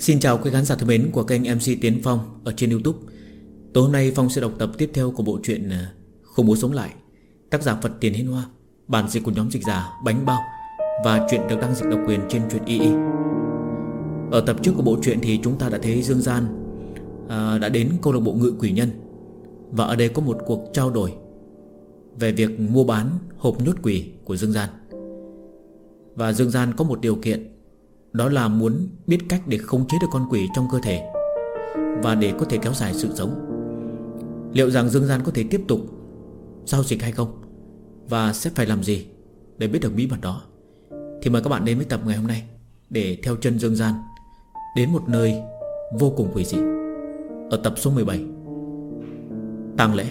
Xin chào quý khán giả thân mến của kênh MC Tiến Phong ở trên YouTube. Tối hôm nay Phong sẽ đọc tập tiếp theo của bộ truyện Khủng Bố Sống Lại, tác giả Phật Tiền Hiên Hoa, bản dịch của nhóm dịch giả Bánh Bao, và truyện được đăng dịch độc quyền trên truyện II. Ở tập trước của bộ truyện thì chúng ta đã thấy Dương Gian đã đến câu lạc bộ Ngự Quỷ Nhân, và ở đây có một cuộc trao đổi về việc mua bán hộp nhốt quỷ của Dương Gian. Và Dương Gian có một điều kiện, đó là muốn biết cách để khống chế được con quỷ trong cơ thể và để có thể kéo dài sự sống. Liệu rằng Dương Gian có thể tiếp tục giao dịch hay không, và sẽ phải làm gì để biết được bí mật đó, thì mời các bạn đến với tập ngày hôm nay để theo chân Dương Gian đến một nơi vô cùng quỷ dị. Ở tập số 17, tang lễ.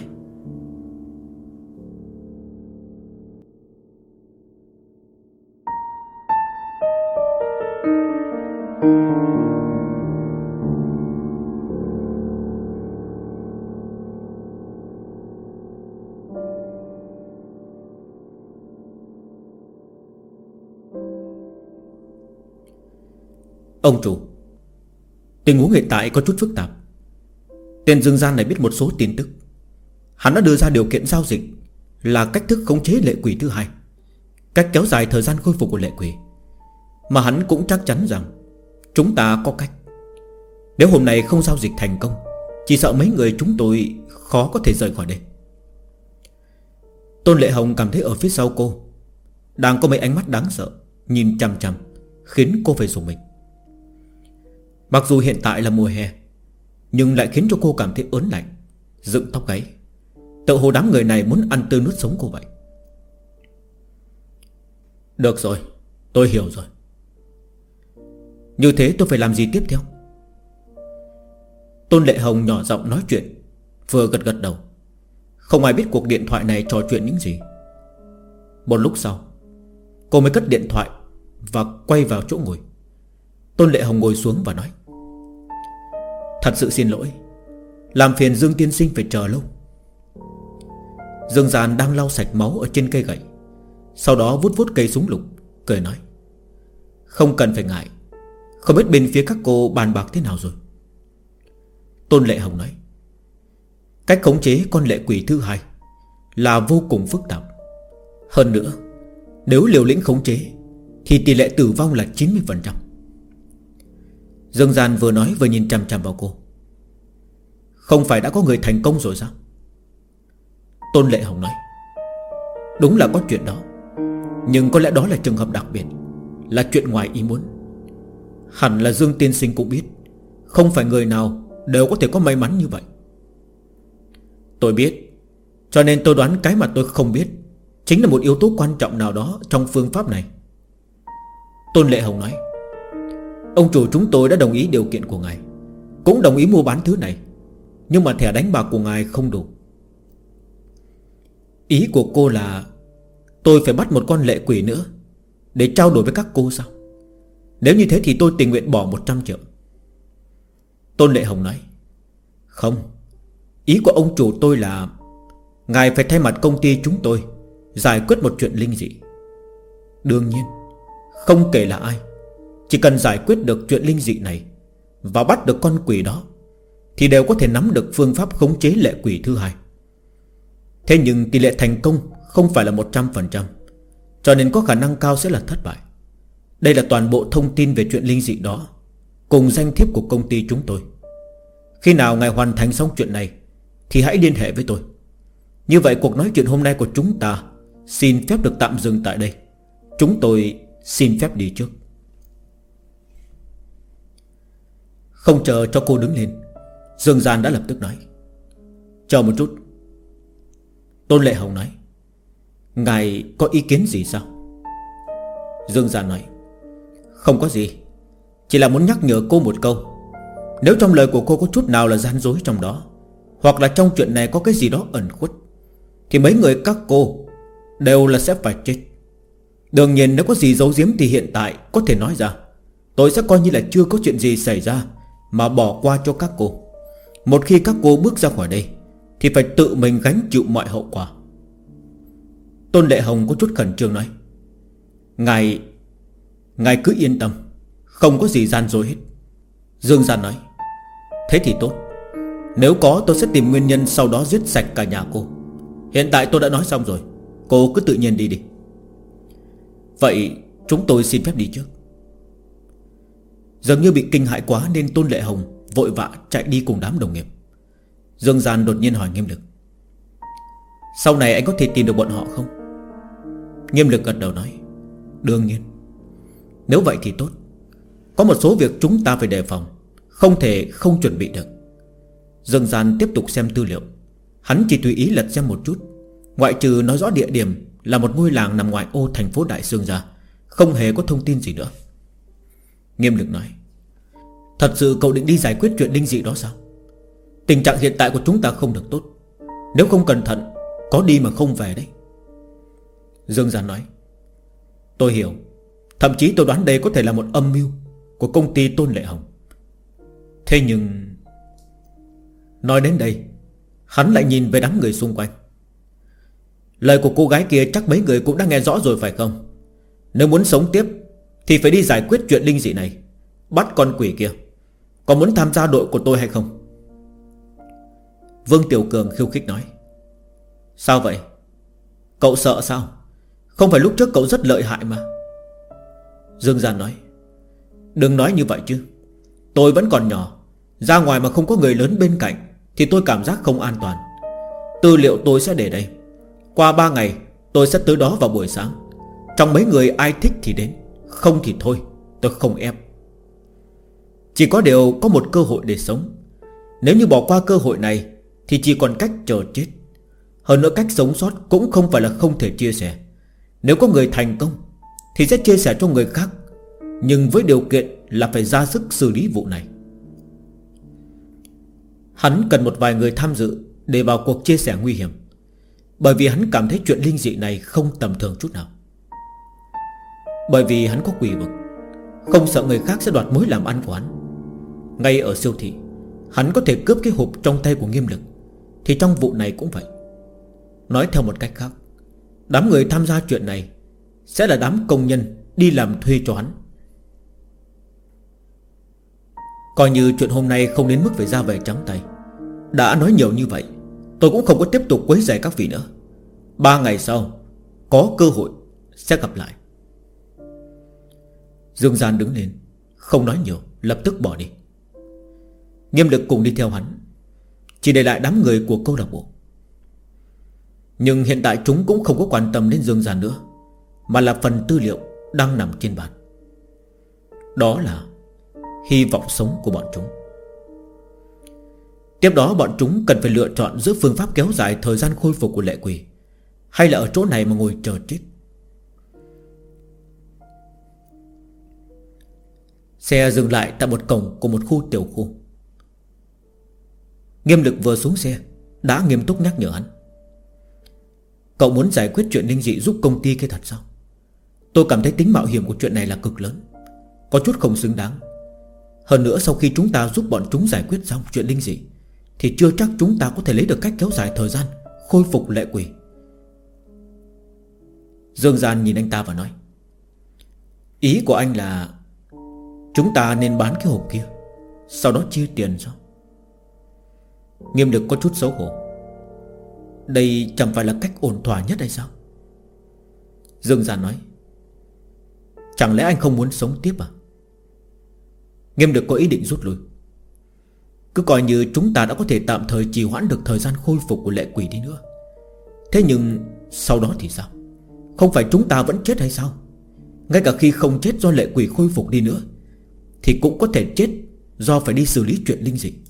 Ông chủ, tình huống hiện tại có chút phức tạp. Tên Dương Gian này biết một số tin tức. Hắn đã đưa ra điều kiện giao dịch là cách thức khống chế lệ quỷ thứ hai, cách kéo dài thời gian khôi phục của lệ quỷ. Mà hắn cũng chắc chắn rằng chúng ta có cách. Nếu hôm nay không giao dịch thành công, chỉ sợ mấy người chúng tôi khó có thể rời khỏi đây. Tôn Lệ Hồng cảm thấy ở phía sau cô đang có mấy ánh mắt đáng sợ nhìn chằm chằm, khiến cô phải rùng mình. Mặc dù hiện tại là mùa hè, nhưng lại khiến cho cô cảm thấy ớn lạnh, dựng tóc gáy. Tự hồ đám người này muốn ăn tươi nuốt sống cô vậy. Được rồi, tôi hiểu rồi. Như thế tôi phải làm gì tiếp theo? Tôn Lệ Hồng nhỏ giọng nói chuyện, vừa gật gật đầu. Không ai biết cuộc điện thoại này trò chuyện những gì. Một lúc sau, cô mới cất điện thoại và quay vào chỗ ngồi. Tôn Lệ Hồng ngồi xuống và nói: Thật sự xin lỗi, làm phiền Dương tiên sinh phải chờ lâu. Dương Gian đang lau sạch máu ở trên cây gậy, sau đó vuốt vuốt cây súng lục, cười nói: Không cần phải ngại. Không biết bên phía các cô bàn bạc thế nào rồi? Tôn Lệ Hồng nói: Cách khống chế con lệ quỷ thứ hai là vô cùng phức tạp. Hơn nữa, nếu liều lĩnh khống chế thì tỷ lệ tử vong là 90%. Dương Gian vừa nói vừa nhìn chằm chằm vào cô. Không phải đã có người thành công rồi sao? Tôn Lệ Hồng nói: Đúng là có chuyện đó, nhưng có lẽ đó là trường hợp đặc biệt, là chuyện ngoài ý muốn. Hẳn là Dương tiên sinh cũng biết, không phải người nào đều có thể có may mắn như vậy. Tôi biết, cho nên tôi đoán cái mà tôi không biết chính là một yếu tố quan trọng nào đó trong phương pháp này. Tôn Lệ Hồng nói: Ông chủ chúng tôi đã đồng ý điều kiện của ngài, cũng đồng ý mua bán thứ này, nhưng mà thẻ đánh bạc của ngài không đủ. Ý của cô là tôi phải bắt một con lệ quỷ nữa để trao đổi với các cô sao? Nếu như thế thì tôi tình nguyện bỏ 100 triệu. Tôn Lệ Hồng nói: Không, ý của ông chủ tôi là ngài phải thay mặt công ty chúng tôi giải quyết một chuyện linh dị. Đương nhiên, không kể là ai, chỉ cần giải quyết được chuyện linh dị này và bắt được con quỷ đó thì đều có thể nắm được phương pháp khống chế lệ quỷ thứ hai. Thế nhưng tỷ lệ thành công không phải là 100%, cho nên có khả năng cao sẽ là thất bại. Đây là toàn bộ thông tin về chuyện linh dị đó, cùng danh thiếp của công ty chúng tôi. Khi nào ngài hoàn thành xong chuyện này thì hãy liên hệ với tôi. Như vậy cuộc nói chuyện hôm nay của chúng ta xin phép được tạm dừng tại đây. Chúng tôi xin phép đi trước. Không chờ cho cô đứng lên, Dương Gian đã lập tức nói: Chờ một chút. Tôn Lệ Hồng nói: Ngài có ý kiến gì sao? Dương Gian nói: Không có gì, chỉ là muốn nhắc nhở cô một câu. Nếu trong lời của cô có chút nào là gian dối trong đó, hoặc là trong chuyện này có cái gì đó ẩn khuất, thì mấy người các cô đều là sẽ phải chết. Đương nhiên nếu có gì giấu giếm thì hiện tại có thể nói ra, tôi sẽ coi như là chưa có chuyện gì xảy ra mà bỏ qua cho các cô. Một khi các cô bước ra khỏi đây thì phải tự mình gánh chịu mọi hậu quả. Tôn Lệ Hồng có chút khẩn trương nói: Ngài cứ yên tâm, không có gì gian dối hết. Dương Gian nói: Thế thì tốt. Nếu có tôi sẽ tìm nguyên nhân, sau đó giết sạch cả nhà cô. Hiện tại tôi đã nói xong rồi, cô cứ tự nhiên đi đi. Vậy chúng tôi xin phép đi trước. Dường như bị kinh hãi quá nên Tôn Lệ Hồng vội vã chạy đi cùng đám đồng nghiệp. Dương Gian đột nhiên hỏi Nghiêm Lực: Sau này anh có thể tìm được bọn họ không? Nghiêm Lực gật đầu nói: Đương nhiên. Nếu vậy thì tốt. Có một số việc chúng ta phải đề phòng, không thể không chuẩn bị được. Dương Gian tiếp tục xem tư liệu. Hắn chỉ tùy ý lật xem một chút. Ngoại trừ nói rõ địa điểm là một ngôi làng nằm ngoài ô thành phố Đại Sương ra, không hề có thông tin gì nữa. Nghiêm Lực nói: Thật sự cậu định đi giải quyết chuyện linh dị đó sao? Tình trạng hiện tại của chúng ta không được tốt. Nếu không cẩn thận, có đi mà không về đấy. Dương Gian nói: Tôi hiểu. Thậm chí tôi đoán đây có thể là một âm mưu của công ty Tôn Lệ Hồng. Thế nhưng... Nói đến đây, hắn lại nhìn về đám người xung quanh. Lời của cô gái kia chắc mấy người cũng đã nghe rõ rồi phải không? Nếu muốn sống tiếp thì phải đi giải quyết chuyện linh dị này, bắt con quỷ kia. Có muốn tham gia đội của tôi hay không? Vương Tiểu Cường khiêu khích nói: Sao vậy? Cậu sợ sao? Không phải lúc trước cậu rất lợi hại mà. Dương Gian nói: Đừng nói như vậy chứ. Tôi vẫn còn nhỏ, ra ngoài mà không có người lớn bên cạnh thì tôi cảm giác không an toàn. Tư liệu tôi sẽ để đây. Qua 3 ngày tôi sẽ tới đó vào buổi sáng. Trong mấy người ai thích thì đến, không thì thôi, tôi không ép. Chỉ có điều có một cơ hội để sống. Nếu như bỏ qua cơ hội này thì chỉ còn cách chờ chết. Hơn nữa cách sống sót cũng không phải là không thể chia sẻ. Nếu có người thành công thì sẽ chia sẻ cho người khác, nhưng với điều kiện là phải ra sức xử lý vụ này. Hắn cần một vài người tham dự để vào cuộc chia sẻ nguy hiểm, bởi vì hắn cảm thấy chuyện linh dị này không tầm thường chút nào. Bởi vì hắn có quỷ vực, không sợ người khác sẽ đoạt mối làm ăn của hắn. Ngay ở siêu thị, hắn có thể cướp cái hộp trong tay của Nghiêm Lực, thì trong vụ này cũng vậy. Nói theo một cách khác, đám người tham gia chuyện này sẽ là đám công nhân đi làm thuê cho hắn. Coi như chuyện hôm nay không đến mức phải ra về trắng tay. Đã nói nhiều như vậy, tôi cũng không có tiếp tục quấy rầy các vị nữa. 3 ngày sau có cơ hội sẽ gặp lại. Dương Gian đứng lên, không nói nhiều, lập tức bỏ đi. Nghiêm Lực cùng đi theo hắn, chỉ để lại đám người của câu lạc bộ. Nhưng hiện tại chúng cũng không có quan tâm đến Dương Gian nữa, mà là phần tư liệu đang nằm trên bàn. Đó là hy vọng sống của bọn chúng. Tiếp đó bọn chúng cần phải lựa chọn giữa phương pháp kéo dài thời gian khôi phục của lệ quỷ, hay là ở chỗ này mà ngồi chờ chết. Xe dừng lại tại một cổng của một khu tiểu khu. Nghiêm Lực vừa xuống xe đã nghiêm túc nhắc nhở hắn: Cậu muốn giải quyết chuyện linh dị giúp công ty kia thật sao? Tôi cảm thấy tính mạo hiểm của chuyện này là cực lớn, có chút không xứng đáng. Hơn nữa sau khi chúng ta giúp bọn chúng giải quyết xong chuyện linh dị thì chưa chắc chúng ta có thể lấy được cách kéo dài thời gian khôi phục lệ quỷ. Dương Gian nhìn anh ta và nói: Ý của anh là chúng ta nên bán cái hộp kia, sau đó chia tiền sao? Nghiêm Lực có chút xấu hổ: Đây chẳng phải là cách ổn thỏa nhất hay sao? Dương Gian nói: Chẳng lẽ anh không muốn sống tiếp à? Nghiêm Lực có ý định rút lui. Cứ coi như chúng ta đã có thể tạm thời trì hoãn được thời gian khôi phục của lệ quỷ đi nữa. Thế nhưng sau đó thì sao? Không phải chúng ta vẫn chết hay sao? Ngay cả khi không chết do lệ quỷ khôi phục đi nữa thì cũng có thể chết do phải đi xử lý chuyện linh dị.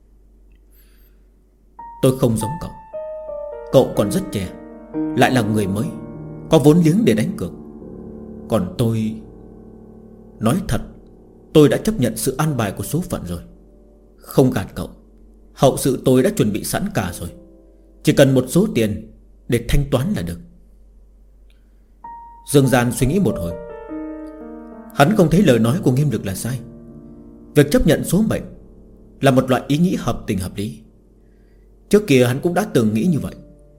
Tôi không giống cậu. Cậu còn rất trẻ, lại là người mới, có vốn liếng để đánh cược. Còn tôi, nói thật, tôi đã chấp nhận sự an bài của số phận rồi. Không gạt cậu, hậu sự tôi đã chuẩn bị sẵn cả rồi. Chỉ cần một số tiền để thanh toán là được. Dương Gian suy nghĩ một hồi. Hắn không thấy lời nói của Nghiêm Lực là sai. Việc chấp nhận số mệnh là một loại ý nghĩ hợp tình hợp lý. Trước kia hắn cũng đã từng nghĩ như vậy.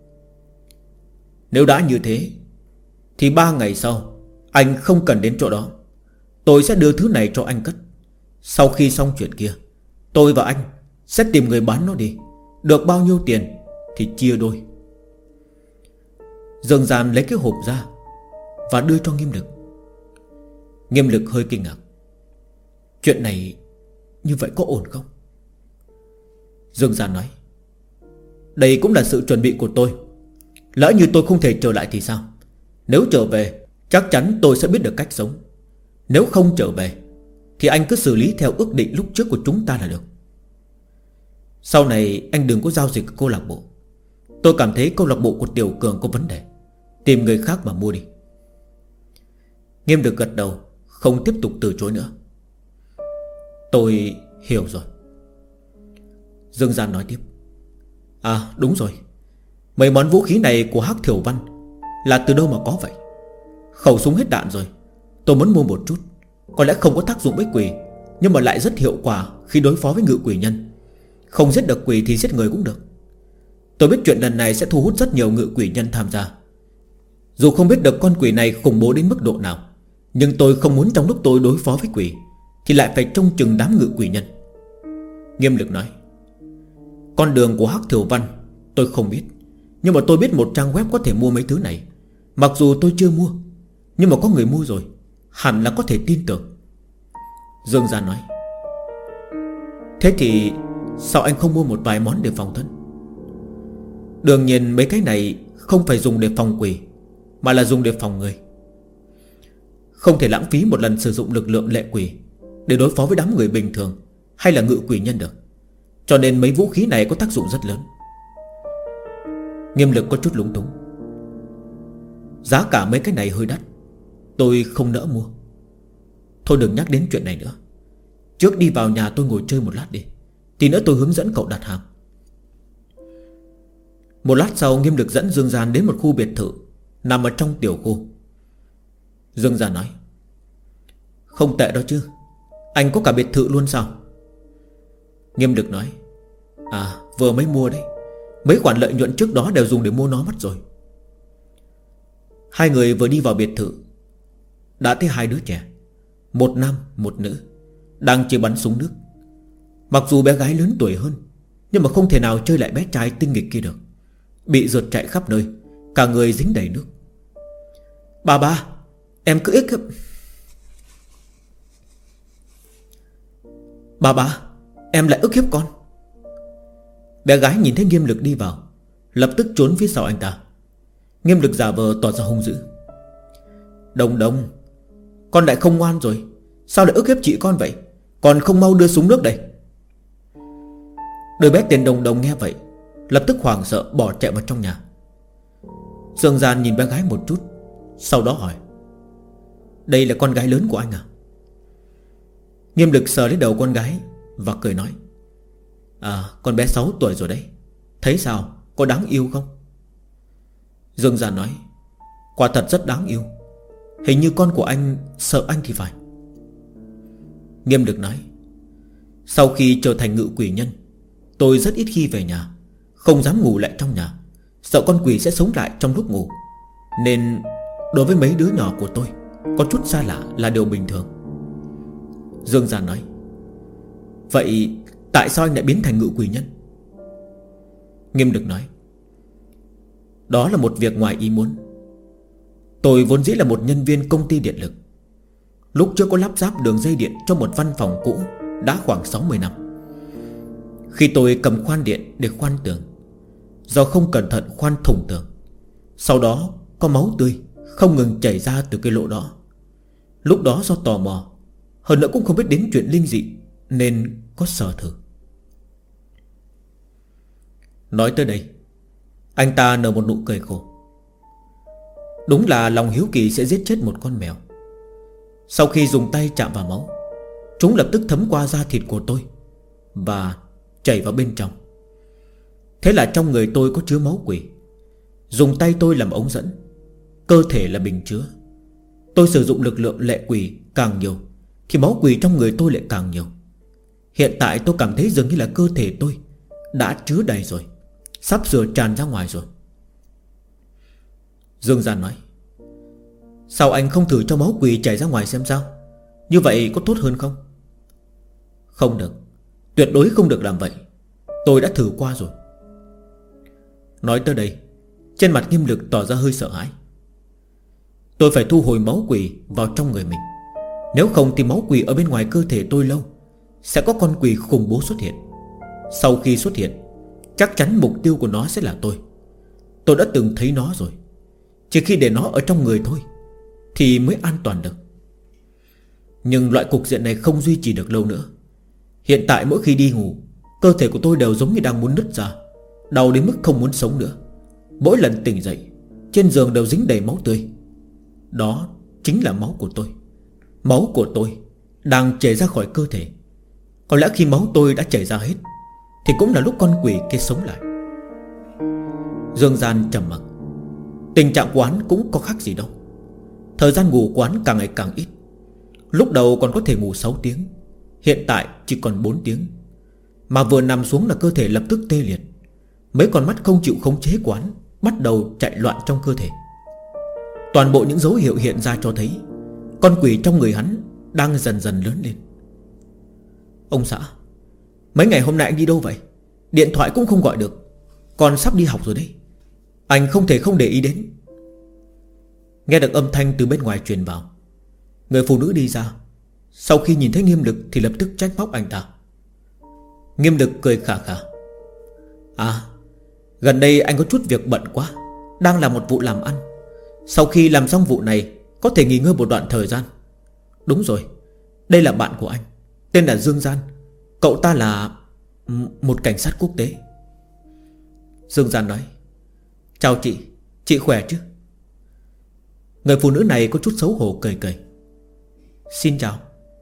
Nếu đã như thế thì 3 ngày sau anh không cần đến chỗ đó. Tôi sẽ đưa thứ này cho anh cất. Sau khi xong chuyện kia, tôi và anh sẽ tìm người bán nó đi. Được bao nhiêu tiền thì chia đôi. Dương Gian lấy cái hộp ra và đưa cho Nghiêm Lực. Nghiêm Lực hơi kinh ngạc. Chuyện này như vậy có ổn không? Dương Gian nói, đây cũng là sự chuẩn bị của tôi. Lỡ như tôi không thể trở lại thì sao? Nếu trở về, chắc chắn tôi sẽ biết được cách sống. Nếu không trở về thì anh cứ xử lý theo ước định lúc trước của chúng ta là được. Sau này anh đừng có giao dịch câu lạc bộ. Tôi cảm thấy câu lạc bộ của Tiểu Cường có vấn đề. Tìm người khác mà mua đi. Nghiêm Lực gật đầu, không tiếp tục từ chối nữa. Tôi hiểu rồi. Dương Gian nói tiếp, à đúng rồi, mấy món vũ khí này của Hắc Thiểu Văn là từ đâu mà có vậy? Khẩu súng hết đạn rồi, tôi muốn mua một chút. Có lẽ không có tác dụng với quỷ, nhưng mà lại rất hiệu quả khi đối phó với ngự quỷ nhân. Không giết được quỷ thì giết người cũng được. Tôi biết chuyện lần này sẽ thu hút rất nhiều ngự quỷ nhân tham gia. Dù không biết được con quỷ này khủng bố đến mức độ nào, nhưng tôi không muốn trong lúc tôi đối phó với quỷ thì lại phải trông chừng đám ngự quỷ nhân. Nghiêm Lực nói, con đường của Hắc Thiểu Văn tôi không biết, nhưng mà tôi biết một trang web có thể mua mấy thứ này. Mặc dù tôi chưa mua, nhưng mà có người mua rồi, hẳn là có thể tin tưởng. Dương Gian nói, thế thì sao anh không mua một vài món để phòng thân? Đương nhiên mấy cái này không phải dùng để phòng quỷ, mà là dùng để phòng người. Không thể lãng phí một lần sử dụng lực lượng lệ quỷ để đối phó với đám người bình thường hay là ngự quỷ nhân được. Cho nên mấy vũ khí này có tác dụng rất lớn. Nghiêm Lực có chút lúng túng. Giá cả mấy cái này hơi đắt, tôi không nỡ mua. Thôi đừng nhắc đến chuyện này nữa. Trước đi vào nhà tôi ngồi chơi một lát đi, tí nữa tôi hướng dẫn cậu đặt hàng. Một lát sau, Nghiêm Lực dẫn Dương Gian đến một khu biệt thự nằm ở trong tiểu khu. Dương Gian nói, không tệ đó chứ, anh có cả biệt thự luôn sao? Nghiêm Lực nói, à vừa mới mua đấy. Mấy khoản lợi nhuận trước đó đều dùng để mua nó mất rồi. Hai người vừa đi vào biệt thự đã thấy hai đứa trẻ, một nam một nữ, đang chơi bắn súng nước. Mặc dù bé gái lớn tuổi hơn, nhưng mà không thể nào chơi lại bé trai tinh nghịch kia được. Bị rượt chạy khắp nơi, cả người dính đầy nước. Ba, em cứ ích. Ba, em lại ức hiếp con. Bé gái nhìn thấy Nghiêm Lực đi vào, lập tức trốn phía sau anh ta. Nghiêm Lực giả vờ tỏ ra hung dữ. Đồng, con lại không ngoan rồi, sao lại ức hiếp chị con vậy? Còn không mau đưa súng nước đây. Đôi bé tên Đồng nghe vậy, lập tức hoảng sợ bỏ chạy vào trong nhà. Dương Gian nhìn bé gái một chút, sau đó hỏi, đây là con gái lớn của anh à? Nghiêm Lực sờ lấy đầu con gái và cười nói, à con bé 6 tuổi rồi đấy. Thấy sao, có đáng yêu không? Dương Gian nói, quả thật rất đáng yêu. Hình như con của anh sợ anh thì phải. Nghiêm Lực nói, sau khi trở thành ngự quỷ nhân, tôi rất ít khi về nhà, không dám ngủ lại trong nhà, sợ con quỷ sẽ sống lại trong lúc ngủ. Nên đối với mấy đứa nhỏ của tôi, có chút xa lạ là điều bình thường. Dương Gian nói, vậy tại sao anh lại biến thành ngự quỷ nhân? Nghiêm Lực nói, đó là một việc ngoài ý muốn. Tôi vốn dĩ là một nhân viên công ty điện lực. Lúc trước có lắp ráp đường dây điện cho một văn phòng cũ đã khoảng 60 năm. Khi tôi cầm khoan điện để khoan tường, do không cẩn thận khoan thủng tường, sau đó có máu tươi không ngừng chảy ra từ cái lỗ đó. Lúc đó do tò mò, hơn nữa cũng không biết đến chuyện linh dị, nên có sờ thử. Nói tới đây, anh ta nở một nụ cười khổ. Đúng là lòng hiếu kỳ sẽ giết chết một con mèo. Sau khi dùng tay chạm vào máu, chúng lập tức thấm qua da thịt của tôi và chảy vào bên trong. Thế là trong người tôi có chứa máu quỷ. Dùng tay tôi làm ống dẫn, cơ thể là bình chứa. Tôi sử dụng lực lượng lệ quỷ càng nhiều thì máu quỷ trong người tôi lại càng nhiều. Hiện tại tôi cảm thấy dường như là cơ thể tôi đã chứa đầy rồi, sắp sửa tràn ra ngoài rồi. Dương Gian nói, sao anh không thử cho máu quỷ chảy ra ngoài xem sao? Như vậy có tốt hơn không? Không được, tuyệt đối không được làm vậy. Tôi đã thử qua rồi. Nói tới đây, trên mặt Nghiêm Lực tỏ ra hơi sợ hãi. Tôi phải thu hồi máu quỷ vào trong người mình. Nếu không thì máu quỷ ở bên ngoài cơ thể tôi lâu sẽ có con quỷ khủng bố xuất hiện. Sau khi xuất hiện, chắc chắn mục tiêu của nó sẽ là tôi. Tôi đã từng thấy nó rồi. Chỉ khi để nó ở trong người thôi thì mới an toàn được. Nhưng loại cục diện này không duy trì được lâu nữa. Hiện tại mỗi khi đi ngủ, cơ thể của tôi đều giống như đang muốn nứt ra, đau đến mức không muốn sống nữa. Mỗi lần tỉnh dậy, trên giường đều dính đầy máu tươi. Đó chính là máu của tôi. Máu của tôi đang chảy ra khỏi cơ thể. Có lẽ khi máu tôi đã chảy ra hết thì cũng là lúc con quỷ kia sống lại. Dương Gian trầm mặc. Tình trạng quán cũng có khác gì đâu. Thời gian ngủ quán càng ngày càng ít. Lúc đầu còn có thể ngủ 6 tiếng, hiện tại chỉ còn 4 tiếng. Mà vừa nằm xuống là cơ thể lập tức tê liệt. Mấy con mắt không chịu khống chế quán bắt đầu chạy loạn trong cơ thể. Toàn bộ những dấu hiệu hiện ra cho thấy con quỷ trong người hắn đang dần dần lớn lên. Ông xã, mấy ngày hôm nay anh đi đâu vậy? Điện thoại cũng không gọi được. Con sắp đi học rồi đấy. Anh không thể không để ý đến. Nghe được âm thanh từ bên ngoài truyền vào. Người phụ nữ đi ra. Sau khi nhìn thấy Nghiêm Lực thì lập tức trách móc anh ta. Nghiêm Lực cười khà khà. À, gần đây anh có chút việc bận quá, đang làm một vụ làm ăn. Sau khi làm xong vụ này có thể nghỉ ngơi một đoạn thời gian. Đúng rồi, đây là bạn của anh, tên là Dương Gian. Cậu ta là một cảnh sát quốc tế. Dương Gian nói. Chào chị khỏe chứ? Người phụ nữ này có chút xấu hổ cười cười. Xin chào.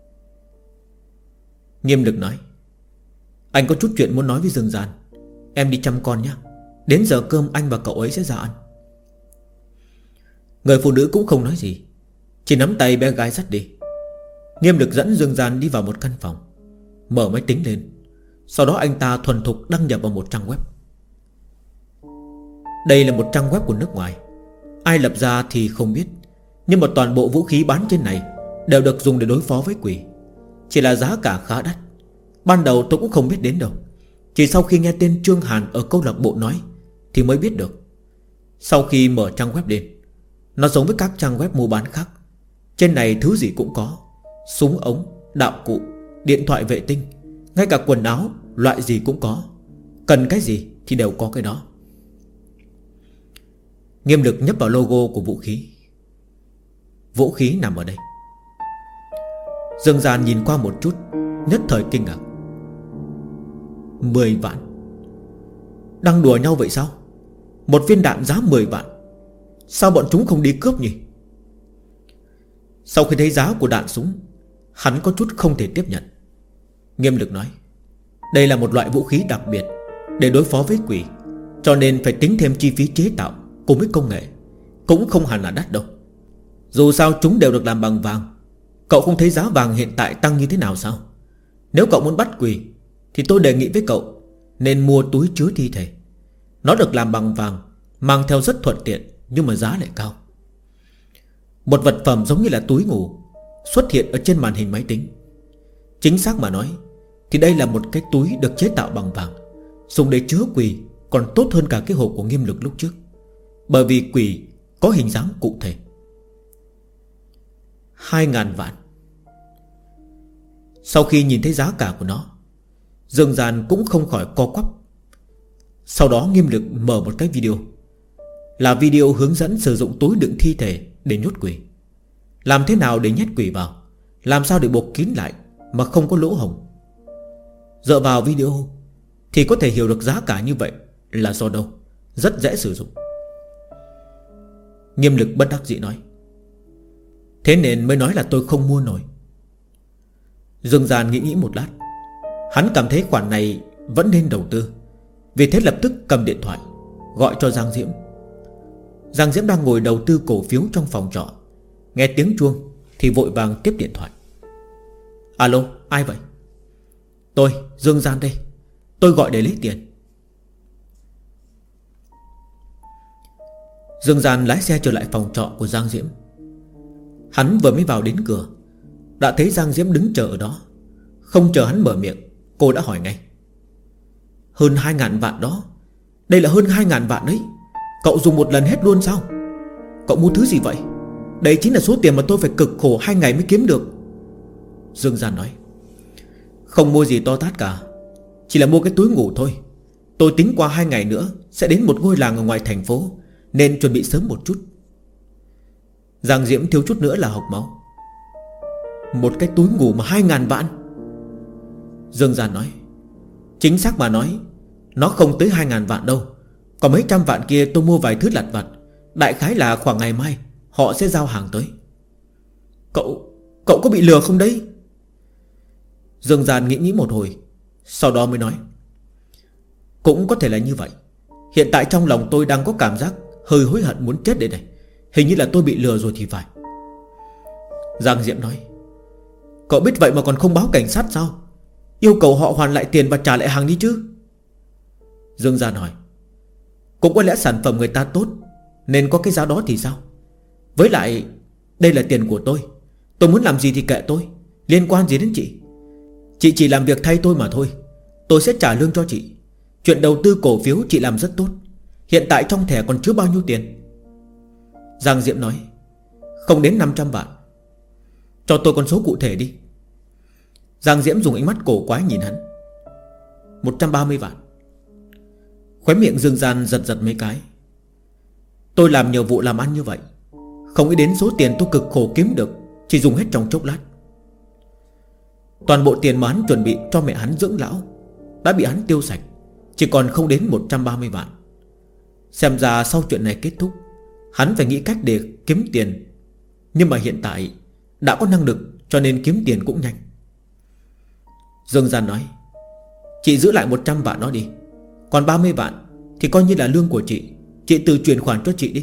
Nghiêm Lực nói. Anh có chút chuyện muốn nói với Dương Gian. Em đi chăm con nhé. Đến giờ cơm anh và cậu ấy sẽ ra ăn. Người phụ nữ cũng không nói gì, chỉ nắm tay bé gái dắt đi. Nghiêm Lực dẫn Dương Gian đi vào một căn phòng, mở máy tính lên. Sau đó anh ta thuần thục đăng nhập vào một trang web. Đây là một trang web của nước ngoài. Ai lập ra thì không biết, nhưng mà toàn bộ vũ khí bán trên này đều được dùng để đối phó với quỷ. Chỉ là giá cả khá đắt. Ban đầu tôi cũng không biết đến đâu, chỉ sau khi nghe tên Trương Hàn ở câu lạc bộ nói thì mới biết được. Sau khi mở trang web lên, nó giống với các trang web mua bán khác. Trên này thứ gì cũng có: súng ống, đạo cụ, điện thoại vệ tinh, ngay cả quần áo, loại gì cũng có. Cần cái gì thì đều có cái đó. Nghiêm Lực nhấp vào logo của vũ khí. Vũ khí nằm ở đây. Dương Gian nhìn qua một chút, nhất thời kinh ngạc. 10 vạn. Đang đùa nhau vậy sao? Một viên đạn giá 10 vạn. Sao bọn chúng không đi cướp nhỉ? Sau khi thấy giá của đạn súng, hắn có chút không thể tiếp nhận. Nghiêm Lực nói. Đây là một loại vũ khí đặc biệt để đối phó với quỷ, cho nên phải tính thêm chi phí chế tạo cùng với công nghệ. Cũng không hẳn là đắt đâu. Dù sao chúng đều được làm bằng vàng. Cậu không thấy giá vàng hiện tại tăng như thế nào sao? Nếu cậu muốn bắt quỷ thì tôi đề nghị với cậu nên mua túi chứa thi thể. Nó được làm bằng vàng, mang theo rất thuận tiện, nhưng mà giá lại cao. Một vật phẩm giống như là túi ngủ xuất hiện ở trên màn hình máy tính. Chính xác mà nói thì đây là một cái túi được chế tạo bằng vàng, dùng để chứa quỷ còn tốt hơn cả cái hộp của Nghiêm Lực lúc trước, bởi vì quỷ có hình dáng cụ thể. 2.000 vạn. Sau khi nhìn thấy giá cả của nó, Dương Gian cũng không khỏi co quắp. Sau đó Nghiêm Lực mở một cái video, là video hướng dẫn sử dụng túi đựng thi thể để nhốt quỷ. Làm thế nào để nhét quỷ vào, làm sao để buộc kín lại mà không có lỗ hổng. Dựa vào video thì có thể hiểu được giá cả như vậy là do đâu. Rất dễ sử dụng. Nghiêm Lực bất đắc dĩ nói. Thế nên mới nói là tôi không mua nổi. Dương Gian nghĩ một lát. Hắn cảm thấy khoản này vẫn nên đầu tư, vì thế lập tức cầm điện thoại gọi cho Giang Diễm. Giang Diễm đang ngồi đầu tư cổ phiếu trong phòng trọ, nghe tiếng chuông thì vội vàng tiếp điện thoại. Alo, ai vậy? Tôi, Dương Gian đây. Tôi gọi để lấy tiền. Dương Gian lái xe trở lại phòng trọ của Giang Diễm. Hắn vừa mới vào đến cửa đã thấy Giang Diễm đứng chờ ở đó, Không chờ hắn mở miệng, cô đã hỏi ngay. Hơn 2.000 vạn đó. Đây là hơn 2.000 vạn đấy. Cậu dùng một lần hết luôn sao? Cậu mua thứ gì vậy? Đây chính là số tiền mà tôi phải cực khổ 2 ngày mới kiếm được. Dương Gian nói. Không mua gì to tát cả, chỉ là mua cái túi ngủ thôi. Tôi tính qua 2 ngày nữa sẽ đến một ngôi làng ở ngoài thành phố, nên chuẩn bị sớm một chút. Giang Diễm thiếu chút nữa là hộc máu. Một cái túi ngủ mà 2.000 vạn? Dương Gian nói. Chính xác mà nói, nó không tới 2.000 vạn đâu. Còn mấy trăm vạn kia tôi mua vài thứ lặt vặt. Đại khái là khoảng ngày mai họ sẽ giao hàng tới. Cậu có bị lừa không đấy? Dương Gian nghĩ một hồi, sau đó mới nói. Cũng có thể là như vậy. Hiện tại trong lòng tôi đang có cảm giác hơi hối hận muốn chết đây này. Hình như là tôi bị lừa rồi thì phải. Giang Diễm nói. Cậu biết vậy mà còn không báo cảnh sát sao? Yêu cầu họ hoàn lại tiền và trả lại hàng đi chứ. Dương Gian hỏi. Cũng có lẽ sản phẩm người ta tốt nên có cái giá đó thì sao? Với lại đây là tiền của tôi muốn làm gì thì kệ tôi, liên quan gì đến chị? Chị chỉ làm việc thay tôi mà thôi. Tôi sẽ trả lương cho chị. Chuyện đầu tư cổ phiếu chị làm rất tốt. Hiện tại trong thẻ còn chứa bao nhiêu tiền? Giang Diễm nói. Không đến 500 vạn. Cho tôi con số cụ thể đi. Giang Diễm dùng ánh mắt cổ quái nhìn hắn. 130 vạn. Khóe miệng Dương Gian giật mấy cái. Tôi làm nhiều vụ làm ăn như vậy, không nghĩ đến số tiền tôi cực khổ kiếm được chỉ dùng hết trong chốc lát. Toàn bộ tiền mà hắn chuẩn bị cho mẹ hắn dưỡng lão đã bị hắn tiêu sạch, chỉ còn không đến 130 vạn. Xem ra sau chuyện này kết thúc, hắn phải nghĩ cách để kiếm tiền. Nhưng mà hiện tại đã có năng lực, cho nên kiếm tiền cũng nhanh. Dương Gian nói. Chị giữ lại 100 vạn đó đi. Còn 30 vạn thì coi như là lương của chị. Chị tự chuyển khoản cho chị đi.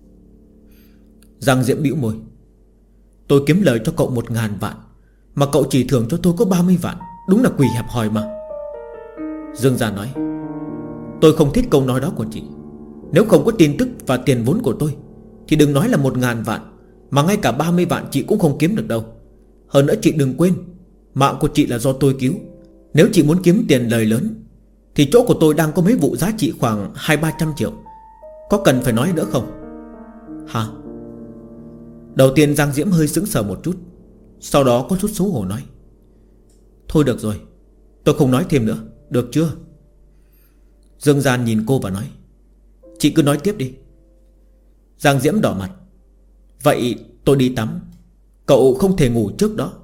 Giang Diễm bĩu môi. Tôi kiếm lời cho cậu 1.000 vạn mà cậu chỉ thưởng cho tôi có 30 vạn. Đúng là quỷ hẹp hòi mà. Dương Gian nói. Tôi không thích câu nói đó của chị. Nếu không có tin tức và tiền vốn của tôi thì đừng nói là 1.000 vạn, mà ngay cả 30 vạn chị cũng không kiếm được đâu. Hơn nữa chị đừng quên, mạng của chị là do tôi cứu. Nếu chị muốn kiếm tiền lời lớn thì chỗ của tôi đang có mấy vụ giá trị khoảng 200-300 triệu. Có cần phải nói nữa không? Hả? Đầu tiên Giang Diễm hơi sững sờ một chút, sau đó có chút xấu hổ nói. Thôi được rồi, tôi không nói thêm nữa, được chưa? Dương Gian nhìn cô và nói. Chị cứ nói tiếp đi. Giang Diễm đỏ mặt. Vậy tôi đi tắm, cậu không thể ngủ trước đó.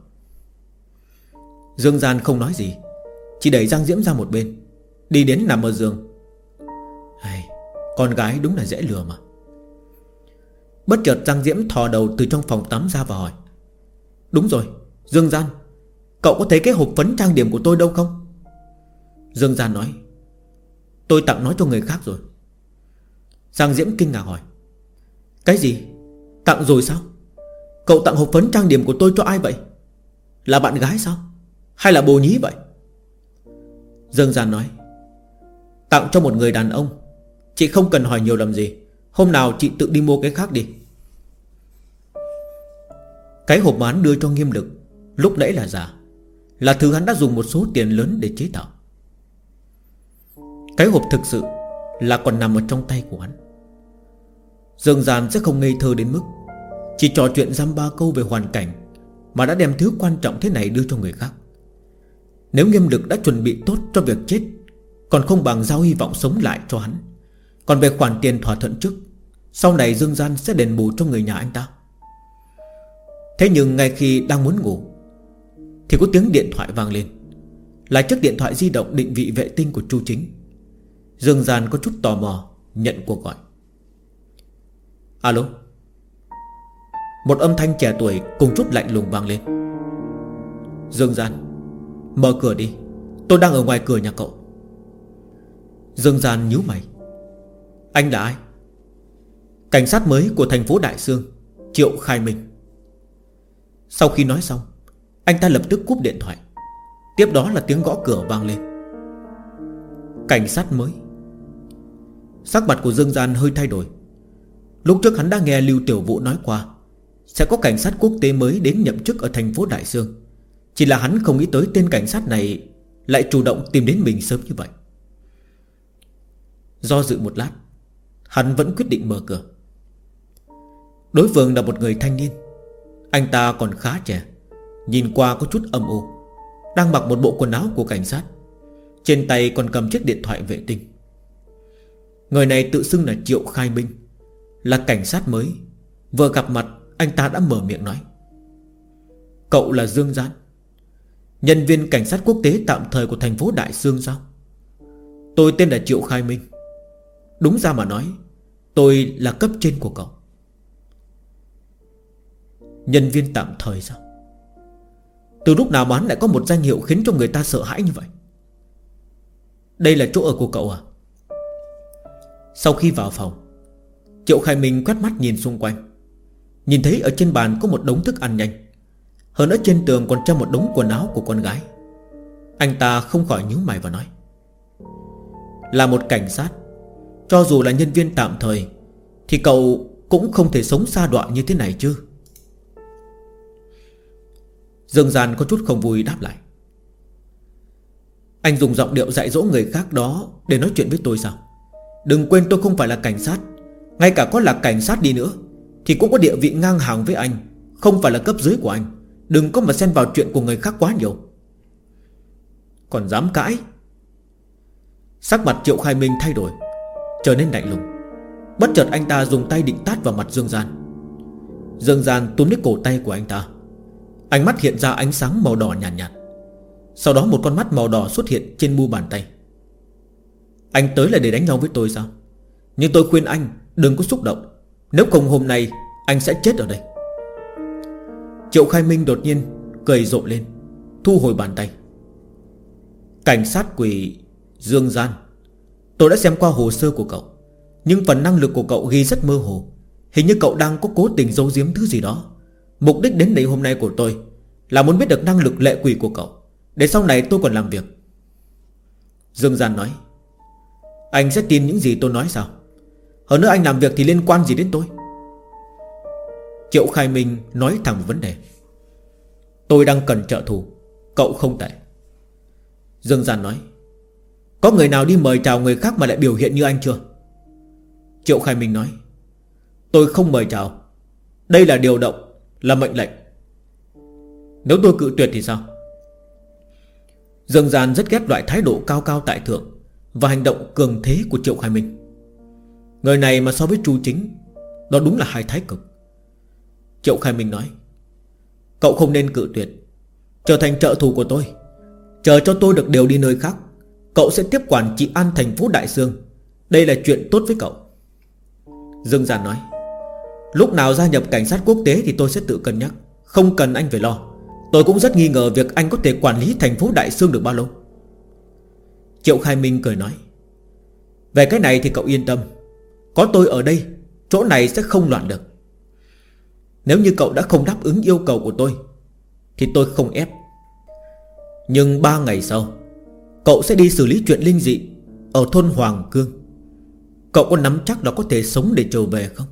Dương Gian không nói gì, chỉ đẩy Giang Diễm ra một bên, đi đến nằm ở giường. Con gái đúng là dễ lừa mà. Bất chợt Giang Diễm thò đầu từ trong phòng tắm ra và hỏi. Đúng rồi, Dương Gian, cậu có thấy cái hộp phấn trang điểm của tôi đâu không? Dương Gian nói. Tôi tặng nó cho người khác rồi. Giang Diễm kinh ngạc hỏi. Cái gì? Tặng rồi sao? Cậu tặng hộp phấn trang điểm của tôi cho ai vậy? Là bạn gái sao? Hay là bồ nhí vậy? Dương Gian nói. Tặng cho một người đàn ông. Chị không cần hỏi nhiều làm gì. Hôm nào chị tự đi mua cái khác đi. Cái hộp mà hắn đưa cho Nghiêm Lực lúc nãy là giả, là thứ hắn đã dùng một số tiền lớn để chế tạo. Cái hộp thực sự là còn nằm ở trong tay của hắn. Dương Gian sẽ không ngây thơ đến mức chỉ trò chuyện dăm ba câu về hoàn cảnh mà đã đem thứ quan trọng thế này đưa cho người khác. Nếu Nghiêm Lực đã chuẩn bị tốt cho việc chết, còn không bằng giao hy vọng sống lại cho hắn. Còn về khoản tiền thỏa thuận trước, sau này Dương Gian sẽ đền bù cho người nhà anh ta. Thế nhưng ngay khi đang muốn ngủ thì có tiếng điện thoại vang lên. Là chiếc điện thoại di động định vị vệ tinh của Chu Chính. Dương Gian có chút tò mò nhận cuộc gọi. Alo. Một âm thanh trẻ tuổi cùng chút lạnh lùng vang lên. Dương Gian, mở cửa đi, tôi đang ở ngoài cửa nhà cậu. Dương Gian nhíu mày. Anh là ai? Cảnh sát mới của thành phố Đại Xương, Triệu Khai Minh. Sau khi nói xong, anh ta lập tức cúp điện thoại. Tiếp đó là tiếng gõ cửa vang lên. Cảnh sát mới. Sắc mặt của Dương Gian hơi thay đổi. Lúc trước hắn đã nghe Lưu Tiểu Vũ nói qua sẽ có cảnh sát quốc tế mới đến nhậm chức ở thành phố Đại Xương. Chỉ là hắn không nghĩ tới tên cảnh sát này lại chủ động tìm đến mình sớm như vậy. Do dự một lát, hắn vẫn quyết định mở cửa. Đối phương là một người thanh niên. Anh ta còn khá trẻ, nhìn qua có chút âm u, đang mặc một bộ quần áo của cảnh sát, trên tay còn cầm chiếc điện thoại vệ tinh. Người này tự xưng là Triệu Khai Minh, là cảnh sát mới. Vừa gặp mặt anh ta đã mở miệng nói: "Cậu là Dương Gian, nhân viên cảnh sát quốc tế tạm thời của thành phố Đại Sương sao? Tôi tên là Triệu Khai Minh. Đúng ra mà nói, tôi là cấp trên của cậu." Nhân viên tạm thời sao? Từ lúc nào mà hắn lại có một danh hiệu khiến cho người ta sợ hãi như vậy? Đây là chỗ ở của cậu à? Sau khi vào phòng, Triệu Khai Minh quét mắt nhìn xung quanh, nhìn thấy ở trên bàn có một đống thức ăn nhanh, hơn nữa trên tường còn treo một đống quần áo của con gái. Anh ta không khỏi nhíu mày và nói: "Là một cảnh sát, cho dù là nhân viên tạm thời, thì cậu cũng không thể sống sa đọa như thế này chứ?" Dương Gian có chút không vui đáp lại: "Anh dùng giọng điệu dạy dỗ người khác đó để nói chuyện với tôi sao? Đừng quên tôi không phải là cảnh sát. Ngay cả có là cảnh sát đi nữa thì cũng có địa vị ngang hàng với anh, không phải là cấp dưới của anh. Đừng có mà xen vào chuyện của người khác quá nhiều." Còn dám cãi? Sắc mặt Triệu Khai Minh thay đổi, trở nên lạnh lùng. Bất chợt anh ta dùng tay định tát vào mặt Dương Gian. Dương Gian túm lấy cổ tay của anh ta, ánh mắt hiện ra ánh sáng màu đỏ nhàn nhạt. Sau đó một con mắt màu đỏ xuất hiện trên mu bàn tay. "Anh tới là để đánh nhau với tôi sao? Nhưng tôi khuyên anh đừng có xúc động, nếu không hôm nay anh sẽ chết ở đây." Triệu Khai Minh đột nhiên cười rộ lên, thu hồi bàn tay. "Cảnh sát quỷ Dương Gian, tôi đã xem qua hồ sơ của cậu, nhưng phần năng lực của cậu ghi rất mơ hồ. Hình như cậu đang có cố tình giấu giếm thứ gì đó. Mục đích đến đây hôm nay của tôi là muốn biết được năng lực lệ quỷ của cậu, để sau này tôi còn làm việc." Dương Gian nói: "Anh sẽ tin những gì tôi nói sao? Hơn nữa anh làm việc thì liên quan gì đến tôi?" Triệu Khai Minh nói thẳng vấn đề: "Tôi đang cần trợ thủ, cậu không tệ." Dương Gian nói: "Có người nào đi mời chào người khác mà lại biểu hiện như anh chưa?" Triệu Khai Minh nói: "Tôi không mời chào. Đây là điều động, là mệnh lệnh. Nếu tôi cự tuyệt thì sao?" Dương Gian rất ghét loại thái độ cao cao tại thượng và hành động cường thế của Triệu Khai Minh. Người này mà so với Chu Chính, đó đúng là hai thái cực. Triệu Khai Minh nói: "Cậu không nên cự tuyệt, trở thành trợ thủ của tôi. Chờ cho tôi được điều đi nơi khác, cậu sẽ tiếp quản trị an thành phố Đại Sương. Đây là chuyện tốt với cậu." Dương Gian nói: "Lúc nào gia nhập cảnh sát quốc tế thì tôi sẽ tự cân nhắc, không cần anh phải lo. Tôi cũng rất nghi ngờ việc anh có thể quản lý thành phố Đại Sương được bao lâu." Triệu Khai Minh cười nói: "Về cái này thì cậu yên tâm, có tôi ở đây, chỗ này sẽ không loạn được. Nếu như cậu đã không đáp ứng yêu cầu của tôi thì tôi không ép. Nhưng 3 ngày sau, cậu sẽ đi xử lý chuyện linh dị ở thôn Hoàng Cương. Cậu có nắm chắc là có thể sống để trở về không?"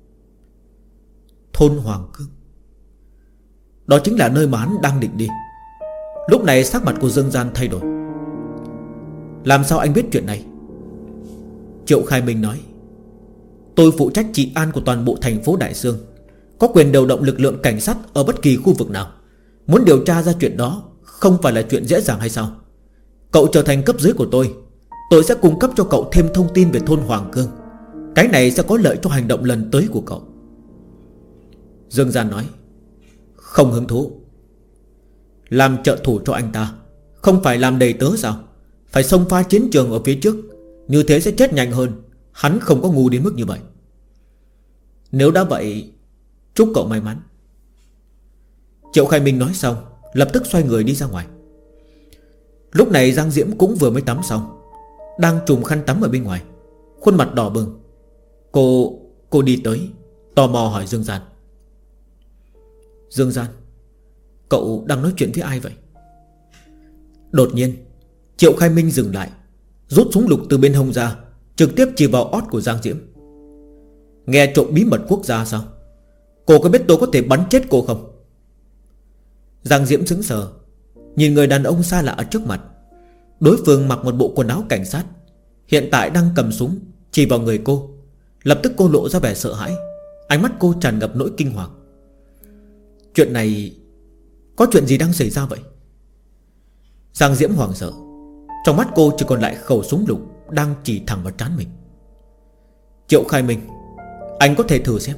Thôn Hoàng Cương, đó chính là nơi mà hắn đang định đi. Lúc này sắc mặt của Dương Gian thay đổi: "Làm sao anh biết chuyện này?" Triệu Khai Minh nói: "Tôi phụ trách trị an của toàn bộ thành phố Đại Sương, có quyền điều động lực lượng cảnh sát ở bất kỳ khu vực nào. Muốn điều tra ra chuyện đó không phải là chuyện dễ dàng hay sao? Cậu trở thành cấp dưới của tôi sẽ cung cấp cho cậu thêm thông tin về thôn Hoàng Cương. Cái này sẽ có lợi cho hành động lần tới của cậu." Dương Gian nói: "Không hứng thú. Làm trợ thủ cho anh ta không phải làm đầy tớ sao? Phải xông pha chiến trường ở phía trước, như thế sẽ chết nhanh hơn. Hắn không có ngu đến mức như vậy. Nếu đã vậy, chúc cậu may mắn." Triệu Khai Minh nói xong, lập tức xoay người đi ra ngoài. Lúc này Giang Diễm cũng vừa mới tắm xong, đang trùm khăn tắm ở bên ngoài, khuôn mặt đỏ bừng. Cô đi tới, tò mò hỏi Dương Gian: "Dương Gian, cậu đang nói chuyện với ai vậy?" Đột nhiên Triệu Khai Minh dừng lại, rút súng lục từ bên hông ra, trực tiếp chỉ vào ót của Giang Diễm: "Nghe trộm bí mật quốc gia sao? Cô có biết tôi có thể bắn chết cô không?" Giang Diễm sững sờ, nhìn người đàn ông xa lạ ở trước mặt. Đối phương mặc một bộ quần áo cảnh sát, hiện tại đang cầm súng chỉ vào người cô. Lập tức cô lộ ra vẻ sợ hãi, ánh mắt cô tràn ngập nỗi kinh hoàng. Chuyện này, có chuyện gì đang xảy ra vậy? Giang Diễm hoảng sợ. Trong mắt cô chỉ còn lại khẩu súng lục đang chỉ thẳng vào trán mình. Triệu Khai Minh, anh có thể thử xem.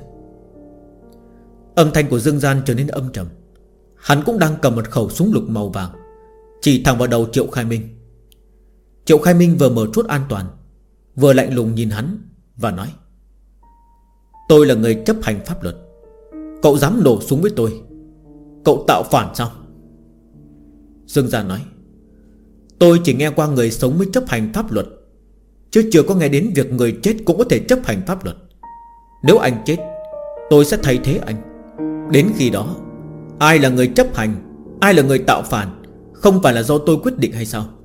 Âm thanh của Dương Gian trở nên âm trầm. Hắn cũng đang cầm một khẩu súng lục màu vàng chỉ thẳng vào đầu Triệu Khai Minh. Triệu Khai Minh vừa mở chốt an toàn, vừa lạnh lùng nhìn hắn và nói: tôi là người chấp hành pháp luật, cậu dám nổ súng với tôi, cậu tạo phản sao? Dương Gian nói: tôi chỉ nghe qua người sống mới chấp hành pháp luật, chứ chưa có nghe đến việc người chết cũng có thể chấp hành pháp luật. Nếu anh chết, tôi sẽ thay thế anh. Đến khi đó, ai là người chấp hành, ai là người tạo phản, không phải là do tôi quyết định hay sao?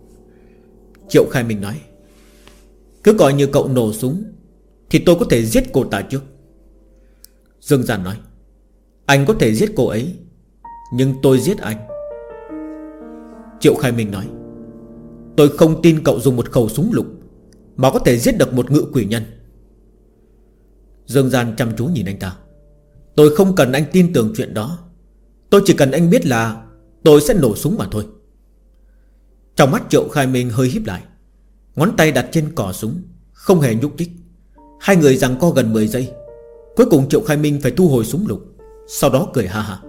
Triệu Khai Minh nói: cứ coi như cậu nổ súng thì tôi có thể giết cô ta trước. Dương Gian nói: anh có thể giết cô ấy, nhưng tôi giết anh. Triệu Khai Minh nói: tôi không tin cậu dùng một khẩu súng lục mà có thể giết được một ngự quỷ nhân. Dương Gian chăm chú nhìn anh ta: tôi không cần anh tin tưởng chuyện đó, tôi chỉ cần anh biết là tôi sẽ nổ súng mà thôi. Trong mắt Triệu Khai Minh hơi híp lại, ngón tay đặt trên cò súng, không hề nhúc nhích. Hai người giằng co gần 10 giây. Cuối cùng Triệu Khai Minh phải thu hồi súng lục, sau đó cười ha ha: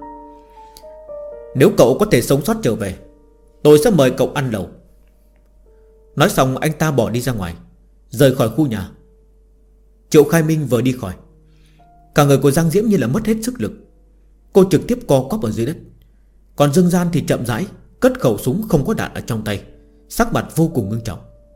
nếu cậu có thể sống sót trở về, tôi sẽ mời cậu ăn lẩu. Nói xong anh ta bỏ đi ra ngoài, rời khỏi khu nhà. Triệu Khai Minh vừa đi khỏi, cả người của Giang Diễm như là mất hết sức lực. Cô trực tiếp co quắp ở dưới đất. Còn Dương Gian thì chậm rãi cất khẩu súng không có đạn ở trong tay, sắc mặt vô cùng ngưng trọng.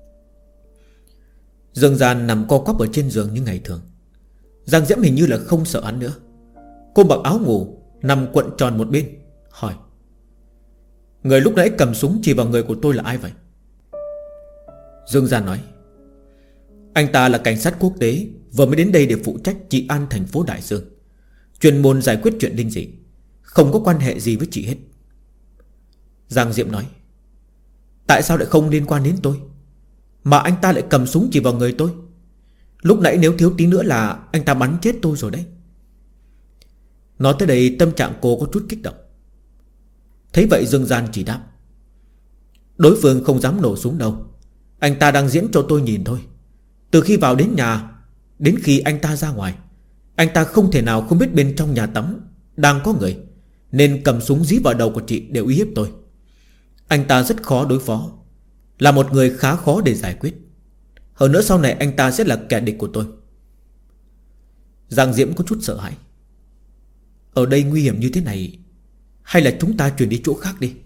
Dương Gian nằm co quắp ở trên giường như ngày thường. Giang Diễm hình như là không sợ hắn nữa. Cô mặc áo ngủ, nằm cuộn tròn một bên, hỏi: người lúc nãy cầm súng chỉ vào người của tôi là ai vậy? Dương Gian nói: anh ta là cảnh sát quốc tế, vừa mới đến đây để phụ trách trị an thành phố Đại Dương, chuyên môn giải quyết chuyện linh dị, không có quan hệ gì với chị hết. Giang Diệm nói: tại sao lại không liên quan đến tôi, mà anh ta lại cầm súng chỉ vào người tôi? Lúc nãy nếu thiếu tí nữa là anh ta bắn chết tôi rồi đấy. Nói tới đây tâm trạng cô có chút kích động. Thấy vậy Dương Gian chỉ đáp: đối phương không dám nổ súng đâu, anh ta đang diễn cho tôi nhìn thôi. Từ khi vào đến nhà đến khi anh ta ra ngoài, anh ta không thể nào không biết bên trong nhà tắm đang có người, nên cầm súng dí vào đầu của chị để uy hiếp tôi. Anh ta rất khó đối phó, là một người khá khó để giải quyết. Hơn nữa sau này anh ta sẽ là kẻ địch của tôi. Giang Diễm có chút sợ hãi. Ở đây nguy hiểm như thế này, hay là chúng ta chuyển đi chỗ khác đi?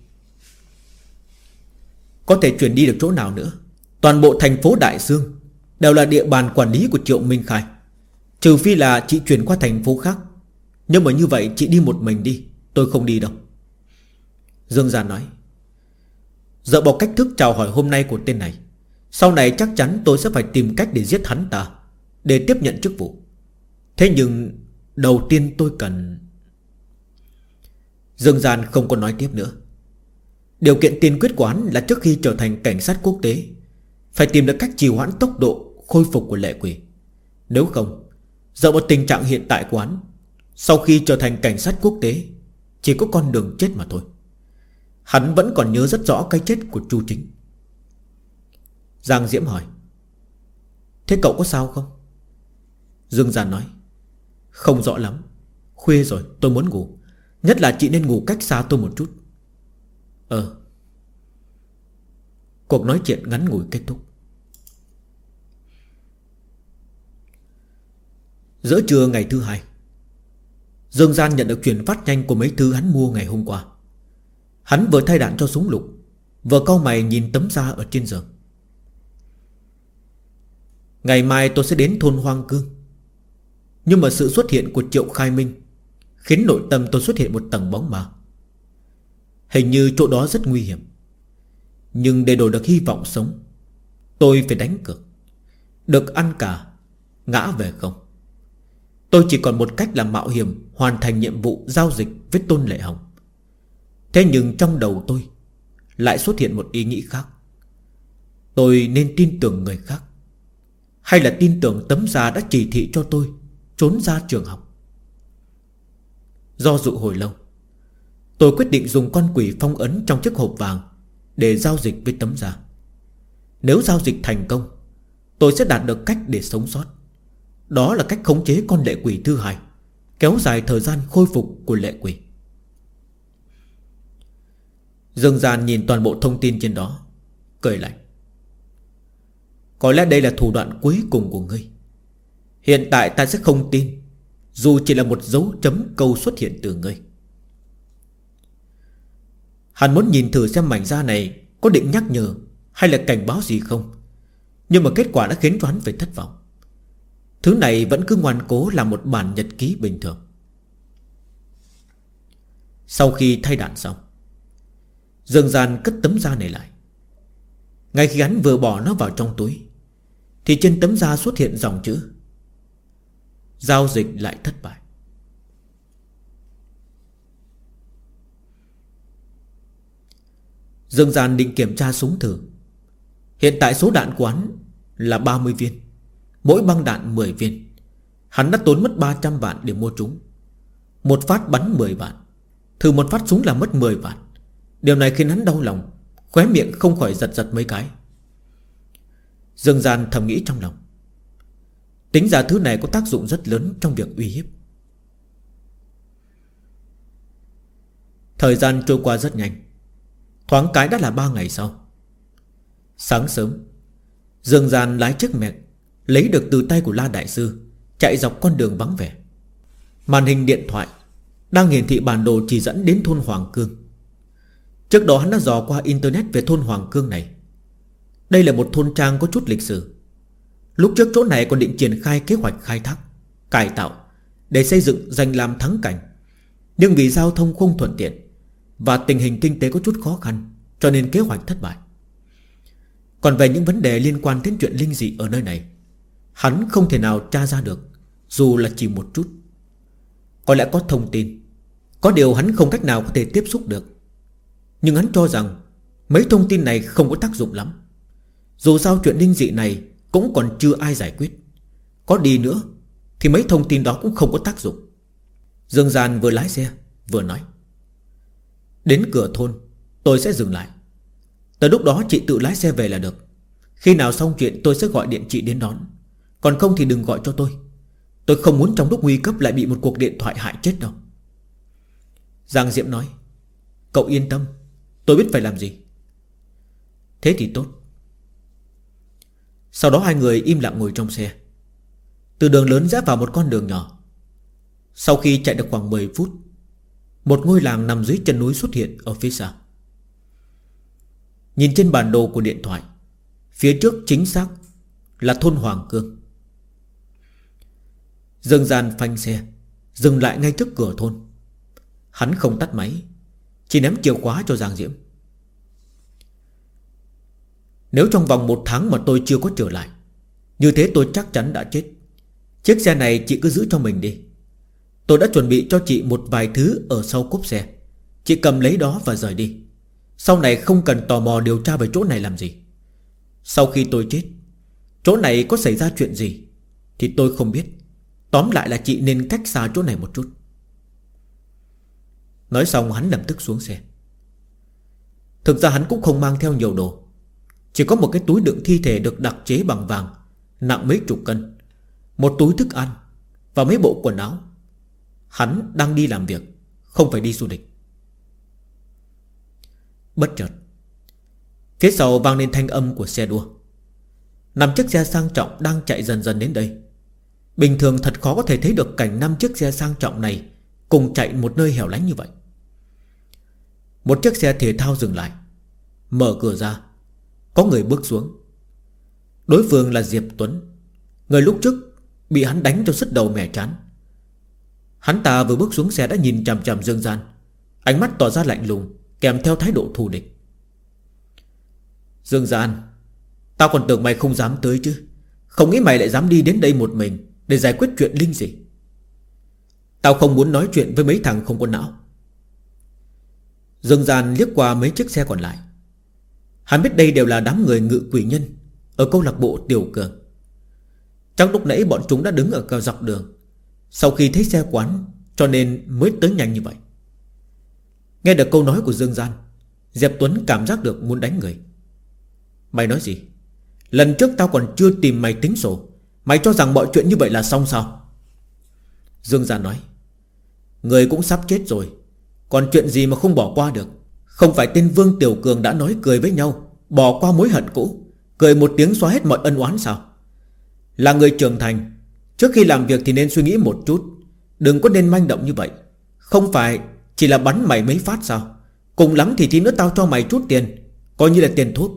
Có thể chuyển đi được chỗ nào nữa? Toàn bộ thành phố Đại Dương đều là địa bàn quản lý của Triệu Minh Khai, trừ phi là chị chuyển qua thành phố khác. Nhưng mà như vậy chị đi một mình đi, tôi không đi đâu. Dương Gian nói: dựa vào cách thức chào hỏi hôm nay của tên này, sau này chắc chắn tôi sẽ phải tìm cách để giết hắn ta, để tiếp nhận chức vụ. Thế nhưng đầu tiên tôi cần... Dương Gian không còn nói tiếp nữa. Điều kiện tiên quyết của hắn là trước khi trở thành cảnh sát quốc tế, phải tìm được cách trì hoãn tốc độ khôi phục của lệ quỷ. Nếu không, dựa vào tình trạng hiện tại của hắn, sau khi trở thành cảnh sát quốc tế, chỉ có con đường chết mà thôi. Hắn vẫn còn nhớ rất rõ cái chết của Chu Chính. Giang Diễm hỏi: thế cậu có sao không? Dương Gian nói: không rõ lắm, khuya rồi tôi muốn ngủ, nhất là chị nên ngủ cách xa tôi một chút. Cuộc nói chuyện ngắn ngủi kết thúc. Giữa trưa ngày thứ hai, Dương Gian nhận được truyền phát nhanh của mấy thứ hắn mua ngày hôm qua. Hắn vừa thay đạn cho súng lục, vừa cau mày nhìn tấm da ở trên giường. Ngày mai tôi sẽ đến thôn Hoang Cương, nhưng mà sự xuất hiện của Triệu Khai Minh khiến nội tâm tôi xuất hiện một tầng bóng mờ. Hình như chỗ đó rất nguy hiểm, nhưng để đổi được hy vọng sống, tôi phải đánh cược. Được ăn cả, ngã về không. Tôi chỉ còn một cách là mạo hiểm hoàn thành nhiệm vụ giao dịch với Tôn Lệ Hồng. Thế nhưng trong đầu tôi lại xuất hiện một ý nghĩ khác. Tôi nên tin tưởng người khác, hay là tin tưởng tấm da đã chỉ thị cho tôi trốn ra trường học? Do dự hồi lâu, tôi quyết định dùng con quỷ phong ấn trong chiếc hộp vàng để giao dịch với tấm da. Nếu giao dịch thành công, tôi sẽ đạt được cách để sống sót. Đó là cách khống chế con lệ quỷ thứ hai, kéo dài thời gian khôi phục của lệ quỷ. Dương Gian nhìn toàn bộ thông tin trên đó, cười lạnh. Có lẽ đây là thủ đoạn cuối cùng của ngươi. Hiện tại ta sẽ không tin, dù chỉ là một dấu chấm câu xuất hiện từ ngươi. Hắn muốn nhìn thử xem mảnh da này có định nhắc nhở hay là cảnh báo gì không, nhưng mà kết quả đã khiến cho hắn phải thất vọng. Thứ này vẫn cứ ngoan cố là một bản nhật ký bình thường. Sau khi thay đạn xong, Dương Gian cất tấm da này lại. Ngay khi hắn vừa bỏ nó vào trong túi, thì trên tấm da xuất hiện dòng chữ: giao dịch lại thất bại. Dương Gian định kiểm tra súng thử. Hiện tại số đạn của hắn là 30 viên, mỗi băng đạn 10 viên. Hắn đã tốn mất 300 vạn để mua chúng. Một phát bắn 10 vạn, thử một phát súng là mất 10 vạn. Điều này khiến hắn đau lòng, khóe miệng không khỏi giật giật mấy cái. Dương Gian thầm nghĩ trong lòng, tính ra thứ này có tác dụng rất lớn trong việc uy hiếp. Thời gian trôi qua rất nhanh, thoáng cái đã là 3 ngày sau. Sáng sớm, Dương Gian lái chiếc mẹc lấy được từ tay của La Đại Sư, chạy dọc con đường vắng vẻ. Màn hình điện thoại đang hiển thị bản đồ chỉ dẫn đến thôn Hoàng Cương. Trước đó hắn đã dò qua internet về thôn Hoàng Cương này. Đây là một thôn trang có chút lịch sử. Lúc trước chỗ này còn định triển khai kế hoạch khai thác, cải tạo để xây dựng danh lam thắng cảnh. Nhưng vì giao thông không thuận tiện và tình hình kinh tế có chút khó khăn, cho nên kế hoạch thất bại. Còn về những vấn đề liên quan đến chuyện linh dị ở nơi này, hắn không thể nào tra ra được, dù là chỉ một chút. Có lẽ có thông tin, có điều hắn không cách nào có thể tiếp xúc được. Nhưng hắn cho rằng mấy thông tin này không có tác dụng lắm. Dù sao chuyện linh dị này cũng còn chưa ai giải quyết. Có đi nữa thì mấy thông tin đó cũng không có tác dụng. Dương Gian vừa lái xe vừa nói: đến cửa thôn tôi sẽ dừng lại. Tới lúc đó chị tự lái xe về là được. Khi nào xong chuyện tôi sẽ gọi điện chị đến đón. Còn không thì đừng gọi cho tôi. Tôi không muốn trong lúc nguy cấp lại bị một cuộc điện thoại hại chết đâu. Giang Diễm nói: cậu yên tâm, tôi biết phải làm gì. Thế thì tốt. Sau đó hai người im lặng ngồi trong xe. Từ đường lớn rẽ vào một con đường nhỏ. Sau khi chạy được khoảng 10 phút, một ngôi làng nằm dưới chân núi xuất hiện ở phía xa. Nhìn trên bản đồ của điện thoại, phía trước chính xác là thôn Hoàng Cương. Dương Gian phanh xe dừng lại ngay trước cửa thôn. Hắn không tắt máy, chỉ ném chìa khóa cho Giang Diễm. Nếu trong vòng 1 tháng mà tôi chưa có trở lại, như thế tôi chắc chắn đã chết. Chiếc xe này chị cứ giữ cho mình đi. Tôi đã chuẩn bị cho chị một vài thứ ở sau cốp xe. Chị cầm lấy đó và rời đi. Sau này không cần tò mò điều tra về chỗ này làm gì. Sau khi tôi chết, chỗ này có xảy ra chuyện gì thì tôi không biết. Tóm lại là chị nên cách xa chỗ này một chút. Nói xong hắn lập tức xuống xe. Thực ra hắn cũng không mang theo nhiều đồ, chỉ có một cái túi đựng thi thể được đặc chế bằng vàng, nặng mấy chục cân, một túi thức ăn và mấy bộ quần áo. Hắn đang đi làm việc, không phải đi du lịch. Bất chợt, phía sau vang lên thanh âm của xe đua. 5 chiếc xe sang trọng đang chạy dần dần đến đây. Bình thường thật khó có thể thấy được cảnh 5 chiếc xe sang trọng này cùng chạy một nơi hẻo lánh như vậy. Một chiếc xe thể thao dừng lại, mở cửa ra, có người bước xuống. Đối phương là Diệp Tuấn, người lúc trước bị hắn đánh cho sứt đầu mẻ trán. Hắn ta vừa bước xuống xe đã nhìn chằm chằm Dương Gian, ánh mắt tỏ ra lạnh lùng, kèm theo thái độ thù địch. Dương Gian, tao còn tưởng mày không dám tới chứ. Không nghĩ mày lại dám đi đến đây một mình để giải quyết chuyện linh dị. Tao không muốn nói chuyện với mấy thằng không có não. Dương Gian liếc qua mấy chiếc xe còn lại. Hắn biết đây đều là đám người ngự quỷ nhân ở câu lạc bộ Tiểu Cường. Trong lúc nãy bọn chúng đã đứng ở cao dọc đường, sau khi thấy xe quán cho nên mới tới nhanh như vậy. Nghe được câu nói của Dương Gian, Diệp Tuấn cảm giác được muốn đánh người. Mày nói gì? Lần trước tao còn chưa tìm mày tính sổ, mày cho rằng mọi chuyện như vậy là xong sao? Dương Gian nói, người cũng sắp chết rồi, còn chuyện gì mà không bỏ qua được. Không phải tên Vương Tiểu Cường đã nói cười với nhau, bỏ qua mối hận cũ, cười một tiếng xóa hết mọi ân oán sao? Là người trưởng thành, trước khi làm việc thì nên suy nghĩ một chút, đừng có nên manh động như vậy. Không phải chỉ là bắn mày mấy phát sao? Cùng lắm thì tí nữa tao cho mày chút tiền, coi như là tiền thuốc.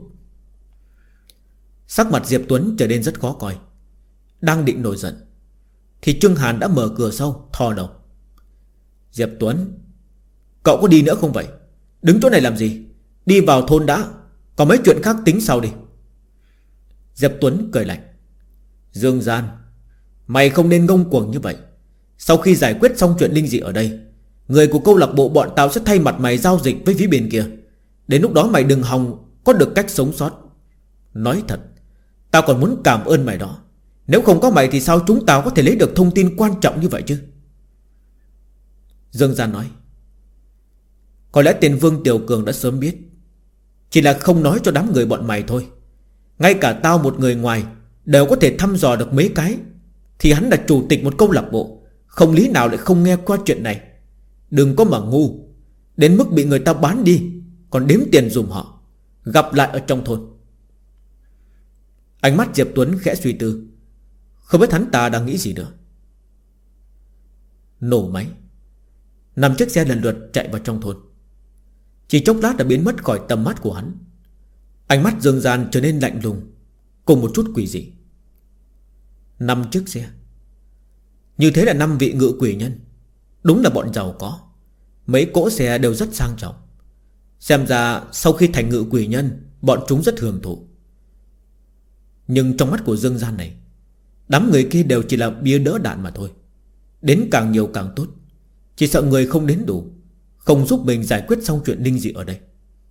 Sắc mặt Diệp Tuấn trở nên rất khó coi. Đang định nổi giận thì Trương Hàn đã mở cửa sau thò đầu. Diệp Tuấn, cậu có đi nữa không vậy? Đứng chỗ này làm gì? Đi vào thôn đã, còn mấy chuyện khác tính sau đi. Diệp Tuấn cười lạnh. Dương Gian, mày không nên ngông cuồng như vậy. Sau khi giải quyết xong chuyện linh dị ở đây, người của câu lạc bộ bọn tao sẽ thay mặt mày giao dịch với phía bên kia. Đến lúc đó mày đừng hòng có được cách sống sót. Nói thật, tao còn muốn cảm ơn mày đó. Nếu không có mày thì sao chúng tao có thể lấy được thông tin quan trọng như vậy chứ? Dương Gian nói, có lẽ tên Vương Tiểu Cường đã sớm biết, chỉ là không nói cho đám người bọn mày thôi. Ngay cả tao một người ngoài đều có thể thăm dò được mấy cái, thì hắn là chủ tịch một câu lạc bộ, không lý nào lại không nghe qua chuyện này. Đừng có mà ngu đến mức bị người ta bán đi, còn đếm tiền dùm họ. Gặp lại ở trong thôn. Ánh mắt Diệp Tuấn khẽ suy tư, không biết hắn ta đang nghĩ gì nữa. Nổ máy, 5 chiếc xe lần lượt chạy vào trong thôn. Chỉ chốc lát đã biến mất khỏi tầm mắt của hắn. Ánh mắt Dương Gian trở nên lạnh lùng, cùng một chút quỷ dị. 5 chiếc xe, như thế là 5 vị ngự quỷ nhân. Đúng là bọn giàu có. Mấy cỗ xe đều rất sang trọng. Xem ra sau khi thành ngự quỷ nhân, bọn chúng rất hưởng thụ. Nhưng trong mắt của Dương Gian này, đám người kia đều chỉ là bia đỡ đạn mà thôi. Đến càng nhiều càng tốt. Chỉ sợ người không đến đủ, không giúp mình giải quyết xong chuyện linh dị ở đây.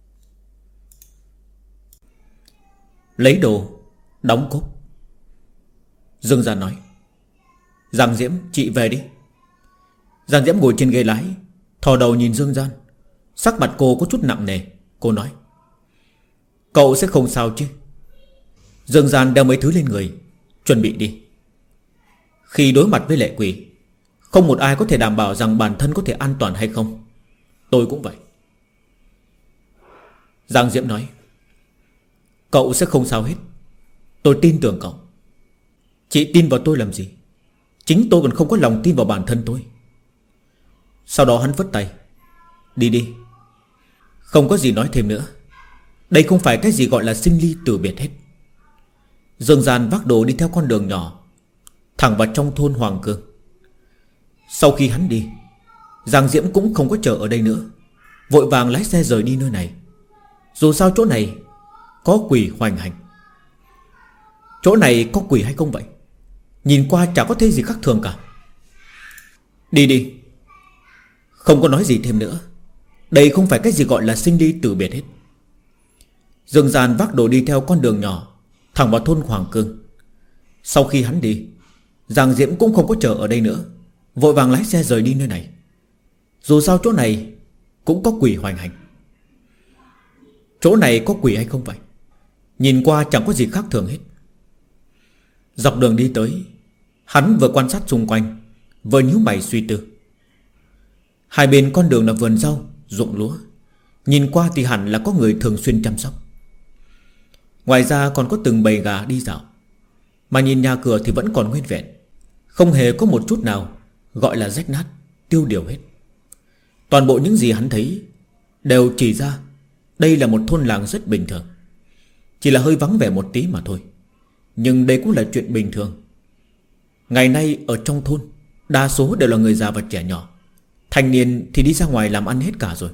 Lấy đồ, đóng cốp. Dương Gian nói, Giang Diễm, chị về đi. Giang Diễm ngồi trên ghế lái, thò đầu nhìn Dương Gian. Sắc mặt cô có chút nặng nề. Cô nói, cậu sẽ không sao chứ? Dương Gian đeo mấy thứ lên người, chuẩn bị đi. Khi đối mặt với lệ quỷ, không một ai có thể đảm bảo rằng bản thân có thể an toàn hay không. Tôi cũng vậy. Giang Diễm nói, cậu sẽ không sao hết. Tôi tin tưởng cậu. Chị tin vào tôi làm gì? Chính tôi còn không có lòng tin vào bản thân tôi. Sau đó hắn vất tay, đi đi. Không có gì nói thêm nữa. Đây không phải cái gì gọi là sinh ly tử biệt hết. Dương Gian vác đồ đi theo con đường nhỏ, thẳng vào trong thôn Hoàng Cương. Sau khi hắn đi, Giang Diễm cũng không có chờ ở đây nữa, vội vàng lái xe rời đi nơi này. Dù sao chỗ này có quỷ hoành hành. Chỗ này có quỷ hay không vậy? Nhìn qua chẳng có thấy gì khác thường cả. Đi đi. Không có nói gì thêm nữa. Đây không phải cái gì gọi là sinh ly tử biệt hết. Dương Gian vác đồ đi theo con đường nhỏ, thẳng vào thôn Hoàng Cương. Sau khi hắn đi, Giang Diễm cũng không có chờ ở đây nữa, vội vàng lái xe rời đi nơi này. Dù sao chỗ này cũng có quỷ hoành hành. Chỗ này có quỷ hay không vậy? Nhìn qua chẳng có gì khác thường hết. Dọc đường đi tới, hắn vừa quan sát xung quanh, vừa nhíu mày suy tư. Hai bên con đường là vườn rau, ruộng lúa. Nhìn qua thì hẳn là có người thường xuyên chăm sóc. Ngoài ra còn có từng bầy gà đi dạo. Mà nhìn nhà cửa thì vẫn còn nguyên vẹn, không hề có một chút nào gọi là rách nát, tiêu điều hết. Toàn bộ những gì hắn thấy đều chỉ ra đây là một thôn làng rất bình thường. Chỉ là hơi vắng vẻ một tí mà thôi. Nhưng đây cũng là chuyện bình thường. Ngày nay ở trong thôn đa số đều là người già và trẻ nhỏ. Thanh niên thì đi ra ngoài làm ăn hết cả rồi.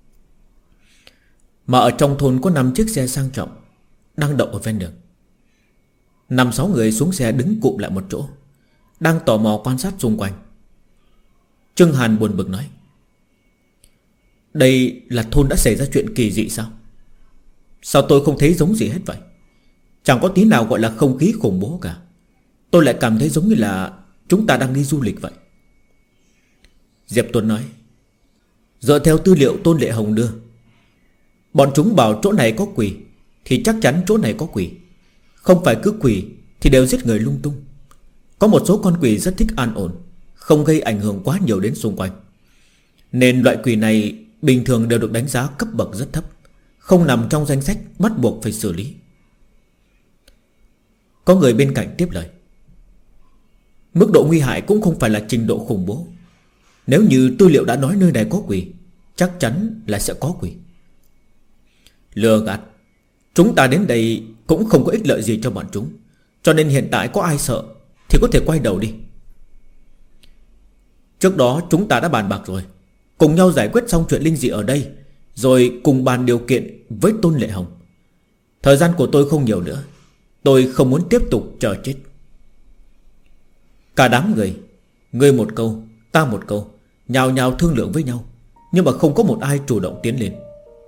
Mà ở trong thôn có 5 chiếc xe sang trọng đang đậu ở ven đường. 5-6 người xuống xe đứng cụm lại một chỗ, đang tò mò quan sát xung quanh. Trương Hàn buồn bực nói, Đây là thôn đã xảy ra chuyện kỳ dị sao? Sao tôi không thấy giống gì hết vậy? Chẳng có tí nào gọi là không khí khủng bố cả. Tôi lại cảm thấy giống như là chúng ta đang đi du lịch vậy. Diệp Tuấn nói, dựa theo tư liệu Tôn Lệ Hồng đưa, bọn chúng bảo chỗ này có quỷ thì chắc chắn chỗ này có quỷ. Không phải cứ quỷ thì đều giết người lung tung. Có một số con quỷ rất thích an ổn, không gây ảnh hưởng quá nhiều đến xung quanh. Nên loại quỷ này bình thường đều được đánh giá cấp bậc rất thấp, không nằm trong danh sách bắt buộc phải xử lý. Có người bên cạnh tiếp lời, mức độ nguy hại cũng không phải là trình độ khủng bố. Nếu như tư liệu đã nói nơi này có quỷ, chắc chắn là sẽ có quỷ. Lừa gạt. Chúng ta đến đây cũng không có ích lợi gì cho bọn chúng, cho nên hiện tại có ai sợ thì có thể quay đầu đi. Trước đó chúng ta đã bàn bạc rồi, cùng nhau giải quyết xong chuyện linh dị ở đây, rồi cùng bàn điều kiện với Tôn Lệ Hồng. Thời gian của tôi không nhiều nữa, tôi không muốn tiếp tục chờ chết. Cả đám người, ngươi một câu, ta một câu, nhào nhào thương lượng với nhau, nhưng mà không có một ai chủ động tiến lên.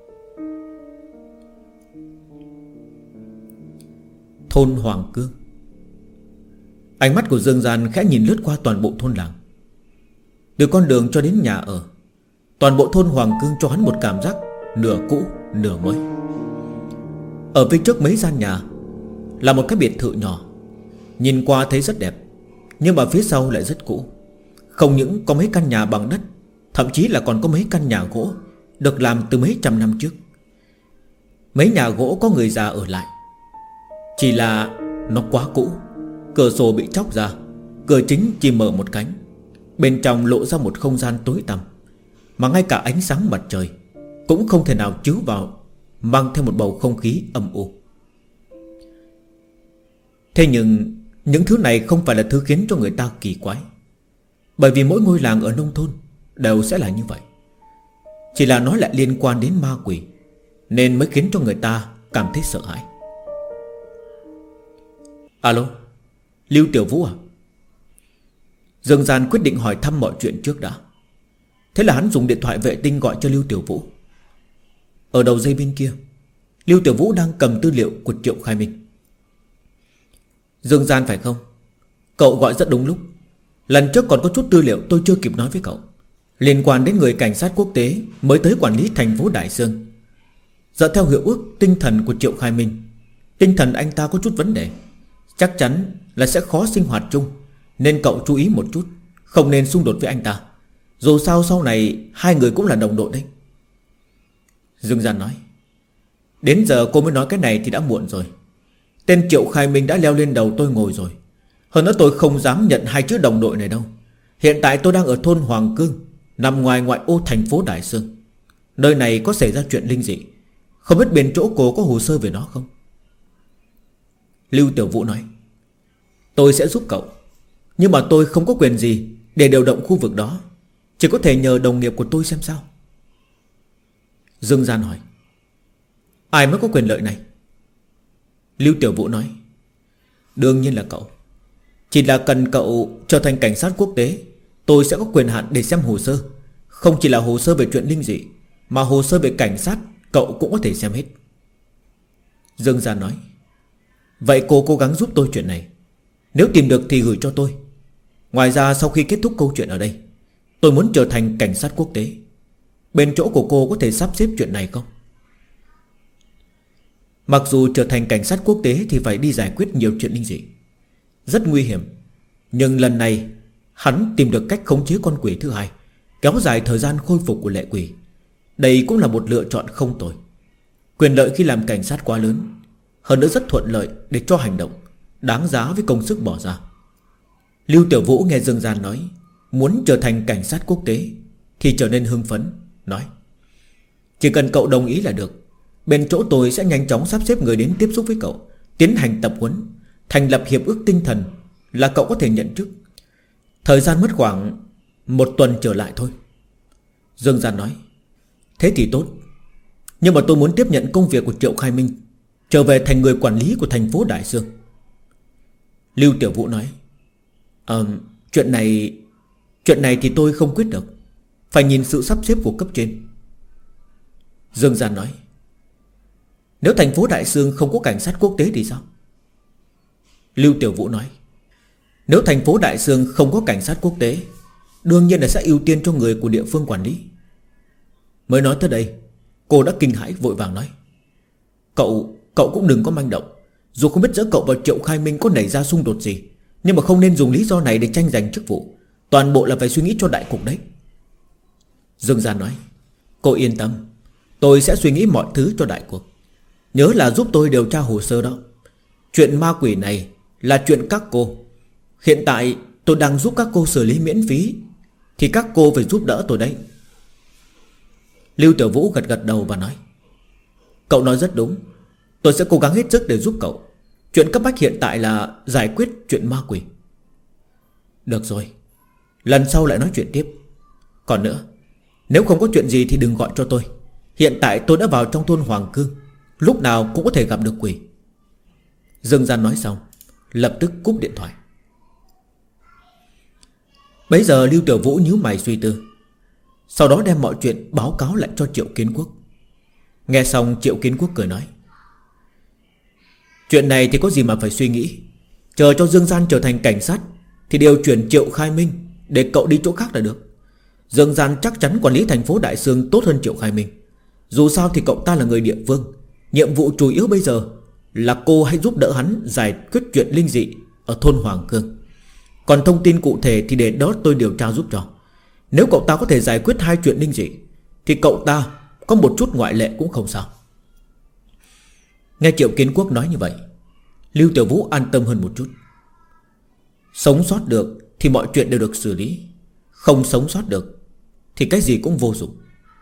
Thôn Hoàng Cương. Ánh mắt của Dương Gian khẽ nhìn lướt qua toàn bộ thôn làng. Từ con đường cho đến nhà ở, toàn bộ thôn Hoàng Cương cho hắn một cảm giác nửa cũ nửa mới. Ở phía trước mấy gian nhà là một cái biệt thự nhỏ, nhìn qua thấy rất đẹp, nhưng mà phía sau lại rất cũ. Không những có mấy căn nhà bằng đất, thậm chí là còn có mấy căn nhà gỗ được làm từ mấy trăm năm trước. Mấy nhà gỗ có người già ở lại, chỉ là nó quá cũ. Cửa sổ bị chóc ra, cửa chính chỉ mở một cánh, bên trong lộ ra một không gian tối tăm, mà ngay cả ánh sáng mặt trời cũng không thể nào chiếu vào, mang theo một bầu không khí âm u. Thế nhưng những thứ này không phải là thứ khiến cho người ta kỳ quái, bởi vì mỗi ngôi làng ở nông thôn đều sẽ là như vậy. Chỉ là nó lại liên quan đến ma quỷ, nên mới khiến cho người ta cảm thấy sợ hãi. Alo, Lưu Tiểu Vũ à? Dương Gian quyết định hỏi thăm mọi chuyện trước đã. Thế là hắn dùng điện thoại vệ tinh gọi cho Lưu Tiểu Vũ. Ở đầu dây bên kia, Lưu Tiểu Vũ đang cầm tư liệu của Triệu Khai Minh. Dương Gian phải không? Cậu gọi rất đúng lúc. Lần trước còn có chút tư liệu tôi chưa kịp nói với cậu, liên quan đến người cảnh sát quốc tế mới tới quản lý thành phố Đại Sương. Dựa theo hiệu ước tinh thần của Triệu Khai Minh, tinh thần anh ta có chút vấn đề, chắc chắn là sẽ khó sinh hoạt chung. Nên cậu chú ý một chút, không nên xung đột với anh ta. Dù sao sau này hai người cũng là đồng đội đấy. Dương Gian nói, đến giờ cô mới nói cái này thì đã muộn rồi. Tên Triệu Khai Minh đã leo lên đầu tôi ngồi rồi. Hơn nữa tôi không dám nhận hai chữ đồng đội này đâu. Hiện tại tôi đang ở thôn Hoàng Cương, nằm ngoài ngoại ô thành phố Đại Sương. Nơi này có xảy ra chuyện linh dị, không biết bên chỗ cô có hồ sơ về nó không? Lưu Tiểu Vũ nói, tôi sẽ giúp cậu, nhưng mà tôi không có quyền gì để điều động khu vực đó, chỉ có thể nhờ đồng nghiệp của tôi xem sao. Dương Gian hỏi, ai mới có quyền lợi này? Lưu Tiểu Vũ nói, đương nhiên là cậu. Chỉ là cần cậu trở thành cảnh sát quốc tế, tôi sẽ có quyền hạn để xem hồ sơ. Không chỉ là hồ sơ về chuyện linh dị, mà hồ sơ về cảnh sát cậu cũng có thể xem hết. Dương Gian nói, vậy cô cố gắng giúp tôi chuyện này, nếu tìm được thì gửi cho tôi. Ngoài ra sau khi kết thúc câu chuyện ở đây, tôi muốn trở thành cảnh sát quốc tế. Bên chỗ của cô có thể sắp xếp chuyện này không? Mặc dù trở thành cảnh sát quốc tế thì phải đi giải quyết nhiều chuyện linh dị, rất nguy hiểm, nhưng lần này hắn tìm được cách khống chế con quỷ thứ hai, kéo dài thời gian khôi phục của lệ quỷ. Đây cũng là một lựa chọn không tồi. Quyền lợi khi làm cảnh sát quá lớn, hơn nữa rất thuận lợi để cho hành động, đáng giá với công sức bỏ ra. Lưu Tiểu Vũ nghe Dương Gian nói muốn trở thành cảnh sát quốc tế thì trở nên hưng phấn, nói, chỉ cần cậu đồng ý là được. Bên chỗ tôi sẽ nhanh chóng sắp xếp người đến tiếp xúc với cậu, tiến hành tập huấn, thành lập hiệp ước tinh thần, là cậu có thể nhận chức. Thời gian mất khoảng 1 tuần trở lại thôi. Dương Gian nói, thế thì tốt, nhưng mà tôi muốn tiếp nhận công việc của Triệu Khai Minh, trở về thành người quản lý của thành phố Đại Sương. Lưu Tiểu Vũ nói, chuyện này thì tôi không quyết được, phải nhìn sự sắp xếp của cấp trên. Dương Gian nói: Nếu thành phố Đại Sương không có cảnh sát quốc tế thì sao? Lưu Tiểu Vũ nói: Nếu thành phố Đại Sương không có cảnh sát quốc tế, đương nhiên là sẽ ưu tiên cho người của địa phương quản lý. Mới nói tới đây, cô đã kinh hãi vội vàng nói: Cậu cũng đừng có manh động. Dù không biết giữa cậu và Triệu Khai Minh có nảy ra xung đột gì, nhưng mà không nên dùng lý do này để tranh giành chức vụ. Toàn bộ là phải suy nghĩ cho đại cục đấy. Dương Gian nói: Cô yên tâm, tôi sẽ suy nghĩ mọi thứ cho đại cuộc. Nhớ là giúp tôi điều tra hồ sơ đó. Chuyện ma quỷ này là chuyện các cô. Hiện tại tôi đang giúp các cô xử lý miễn phí, thì các cô phải giúp đỡ tôi đấy. Lưu Tiểu Vũ gật gật đầu và nói: Cậu nói rất đúng. Tôi sẽ cố gắng hết sức để giúp cậu. Chuyện cấp bách hiện tại là giải quyết chuyện ma quỷ. Được rồi, lần sau lại nói chuyện tiếp. Còn nữa, nếu không có chuyện gì thì đừng gọi cho tôi. Hiện tại tôi đã vào trong thôn Hoàng Cương, lúc nào cũng có thể gặp được quỷ. Dương Gian nói xong, lập tức cúp điện thoại. Bấy giờ Lưu Tiểu Vũ nhíu mày suy tư, sau đó đem mọi chuyện báo cáo lại cho Triệu Kiến Quốc. Nghe xong Triệu Kiến Quốc cười nói: Chuyện này thì có gì mà phải suy nghĩ. Chờ cho Dương Gian trở thành cảnh sát thì điều chuyển Triệu Khai Minh để cậu đi chỗ khác là được. Dương Gian chắc chắn quản lý thành phố Đại Sương tốt hơn Triệu Khai Minh. Dù sao thì cậu ta là người địa phương. Nhiệm vụ chủ yếu bây giờ là cô hãy giúp đỡ hắn giải quyết chuyện linh dị ở thôn Hoàng Cương. Còn thông tin cụ thể thì để đó tôi điều tra giúp cho. Nếu cậu ta có thể giải quyết 2 chuyện linh dị thì cậu ta có một chút ngoại lệ cũng không sao. Nghe Triệu Kiến Quốc nói như vậy, Lưu Tiểu Vũ an tâm hơn một chút. Sống sót được thì mọi chuyện đều được xử lý, không sống sót được thì cái gì cũng vô dụng.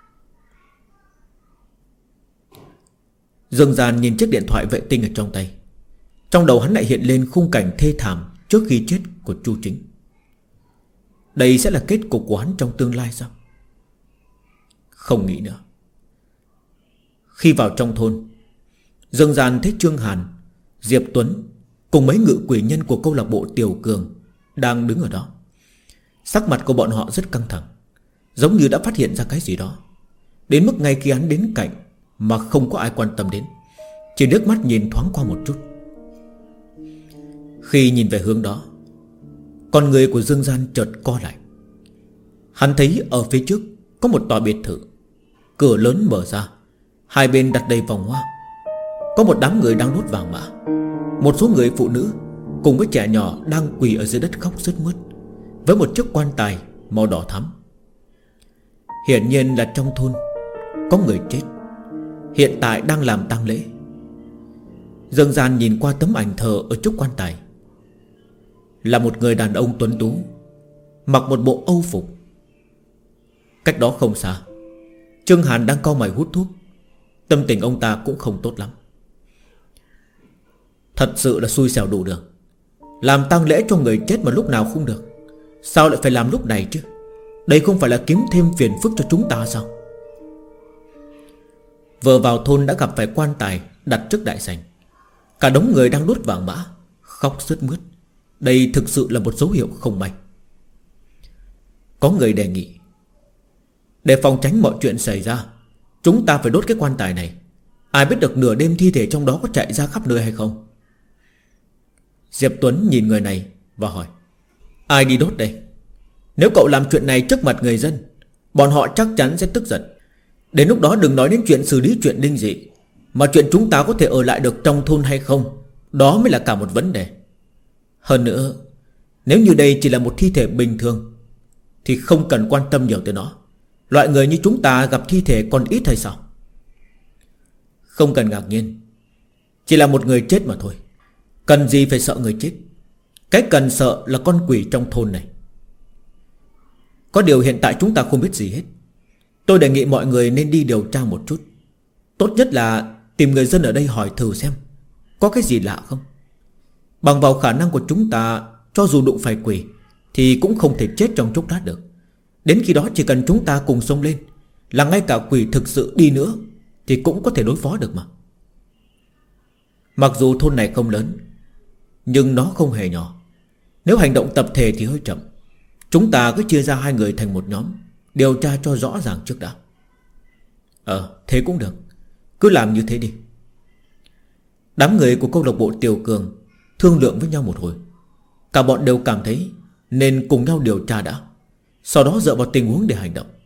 Dương Gian nhìn chiếc điện thoại vệ tinh ở trong tay. Trong đầu hắn lại hiện lên khung cảnh thê thảm trước khi chết của Chu Chính. Đây sẽ là kết cục của hắn trong tương lai sao? Không nghĩ nữa. Khi vào trong thôn, Dương Gian thấy Trương Hàn, Diệp Tuấn cùng mấy ngự quỷ nhân của câu lạc bộ Tiểu Cường đang đứng ở đó. Sắc mặt của bọn họ rất căng thẳng, giống như đã phát hiện ra cái gì đó. Đến mức ngay khi hắn đến cạnh mà không có ai quan tâm đến, chỉ nước mắt nhìn thoáng qua một chút. Khi nhìn về hướng đó, con người của Dương Gian chợt co lại. Hắn thấy ở phía trước có một tòa biệt thự, cửa lớn mở ra, hai bên đặt đầy vòng hoa. Có một đám người đang đốt vàng mã. Một số người phụ nữ cùng với trẻ nhỏ đang quỳ ở dưới đất khóc sướt mướt, với một chiếc quan tài màu đỏ thắm. Hiển nhiên là trong thôn có người chết, hiện tại đang làm tang lễ. Dương Gian nhìn qua tấm ảnh thờ ở trước quan tài, là một người đàn ông tuấn tú, mặc một bộ âu phục. Cách đó không xa, Trương Hàn đang cau mày hút thuốc. Tâm tình ông ta cũng không tốt lắm. Thật sự là xui xẻo đủ đường. Làm tang lễ cho người chết mà lúc nào không được, sao lại phải làm lúc này chứ? Đây không phải là kiếm thêm phiền phức cho chúng ta sao? Vừa vào thôn đã gặp phải quan tài đặt trước đại sảnh. Cả đống người đang đốt vàng mã, khóc sướt mướt. Đây thực sự là một dấu hiệu không may. Có người đề nghị, để phòng tránh mọi chuyện xảy ra, chúng ta phải đốt cái quan tài này. Ai biết được nửa đêm thi thể trong đó có chạy ra khắp nơi hay không? Diệp Tuấn nhìn người này và hỏi, ai đi đốt đây? Nếu cậu làm chuyện này trước mặt người dân, bọn họ chắc chắn sẽ tức giận. Đến lúc đó đừng nói đến chuyện xử lý chuyện linh dị, mà chuyện chúng ta có thể ở lại được trong thôn hay không, đó mới là cả một vấn đề. Hơn nữa, nếu như đây chỉ là một thi thể bình thường thì không cần quan tâm nhiều tới nó. Loại người như chúng ta gặp thi thể còn ít hay sao? Không cần ngạc nhiên, chỉ là một người chết mà thôi. Cần gì phải sợ người chết? Cái cần sợ là con quỷ trong thôn này. Có điều hiện tại chúng ta không biết gì hết. Tôi đề nghị mọi người nên đi điều tra một chút. Tốt nhất là tìm người dân ở đây hỏi thử xem có cái gì lạ không. Bằng vào khả năng của chúng ta, cho dù đụng phải quỷ thì cũng không thể chết trong chốc lát được. Đến khi đó chỉ cần chúng ta cùng xông lên, là ngay cả quỷ thực sự đi nữa thì cũng có thể đối phó được mà. Mặc dù thôn này không lớn, nhưng nó không hề nhỏ. Nếu hành động tập thể thì hơi chậm. Chúng ta cứ chia ra 2 người thành một nhóm, điều tra cho rõ ràng trước đã. Thế cũng được. Cứ làm như thế đi. Đám người của câu lạc bộ Tiểu Cường thương lượng với nhau một hồi. Cả bọn đều cảm thấy nên cùng nhau điều tra đã, sau đó dựa vào tình huống để hành động.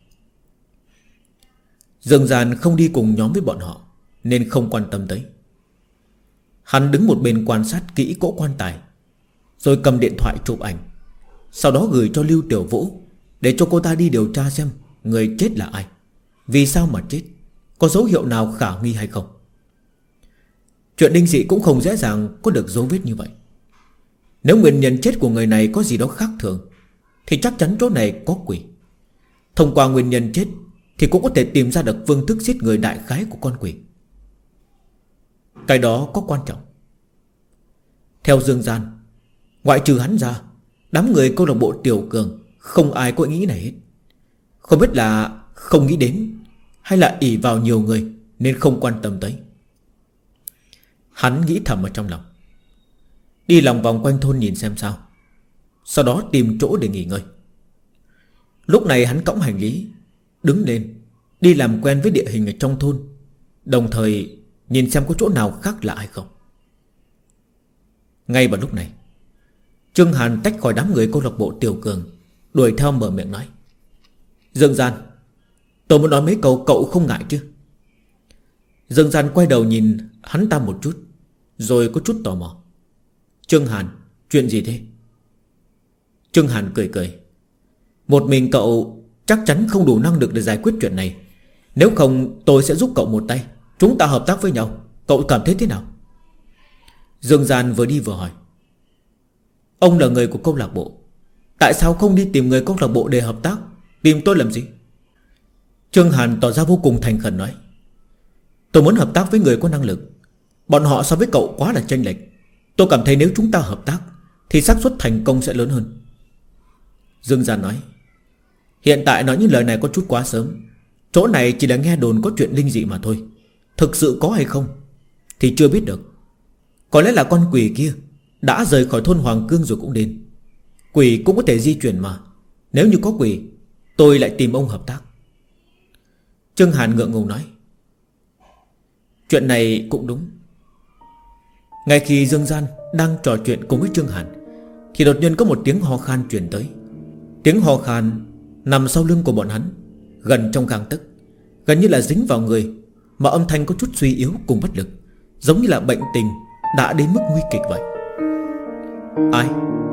Dương Gian không đi cùng nhóm với bọn họ nên không quan tâm tới. Hắn đứng một bên quan sát kỹ cỗ quan tài, rồi cầm điện thoại chụp ảnh, sau đó gửi cho Lưu Tiểu Vũ để cho cô ta đi điều tra xem người chết là ai, vì sao mà chết, có dấu hiệu nào khả nghi hay không. Chuyện linh dị cũng không dễ dàng có được dấu vết như vậy. Nếu nguyên nhân chết của người này có gì đó khác thường thì chắc chắn chỗ này có quỷ. Thông qua nguyên nhân chết thì cũng có thể tìm ra được phương thức giết người đại khái của con quỷ. Cái đó có quan trọng. Theo Dương Gian, ngoại trừ hắn ra, đám người câu lạc bộ Tiểu Cường không ai có ý nghĩ này hết. Không biết là không nghĩ đến, hay là ỷ vào nhiều người nên không quan tâm tới. Hắn nghĩ thầm ở trong lòng, đi lòng vòng quanh thôn nhìn xem sao, sau đó tìm chỗ để nghỉ ngơi. Lúc này hắn cõng hành lý, đứng lên, đi làm quen với địa hình ở trong thôn, đồng thời nhìn xem có chỗ nào khác lạ hay không. Ngay vào lúc này, Trương Hàn tách khỏi đám người câu lạc bộ Tiểu Cường, đuổi theo mở miệng nói: Dương Gian, tôi muốn nói mấy câu, cậu không ngại chứ? Dương Gian quay đầu nhìn hắn ta một chút, rồi có chút tò mò. Trương Hàn, chuyện gì thế? Trương Hàn cười cười: một mình cậu chắc chắn không đủ năng lực để giải quyết chuyện này. Nếu không tôi sẽ giúp cậu một tay, chúng ta hợp tác với nhau. Cậu cảm thấy thế nào? Dương Gian vừa đi vừa hỏi: ông là người của câu lạc bộ, tại sao không đi tìm người câu lạc bộ để hợp tác, tìm tôi làm gì? Trương Hàn tỏ ra vô cùng thành khẩn nói: tôi muốn hợp tác với người có năng lực. Bọn họ so với cậu quá là chênh lệch. Tôi cảm thấy nếu chúng ta hợp tác thì xác suất thành công sẽ lớn hơn. Dương Gian nói: hiện tại nói những lời này có chút quá sớm. Chỗ này chỉ là nghe đồn có chuyện linh dị mà thôi. Thực sự có hay không thì chưa biết được. Có lẽ là con quỷ kia đã rời khỏi thôn Hoàng Cương rồi cũng đến. Quỷ cũng có thể di chuyển mà. Nếu như có quỷ, tôi lại tìm ông hợp tác. Trương Hàn ngượng ngùng nói: chuyện này cũng đúng. Ngay khi Dương Gian đang trò chuyện cùng với Trương Hàn thì đột nhiên có một tiếng ho khan truyền tới. Tiếng ho khan nằm sau lưng của bọn hắn, gần trong gang tấc, gần như là dính vào người, mà âm thanh có chút suy yếu cùng bất lực, giống như là bệnh tình đã đến mức nguy kịch vậy. Ai?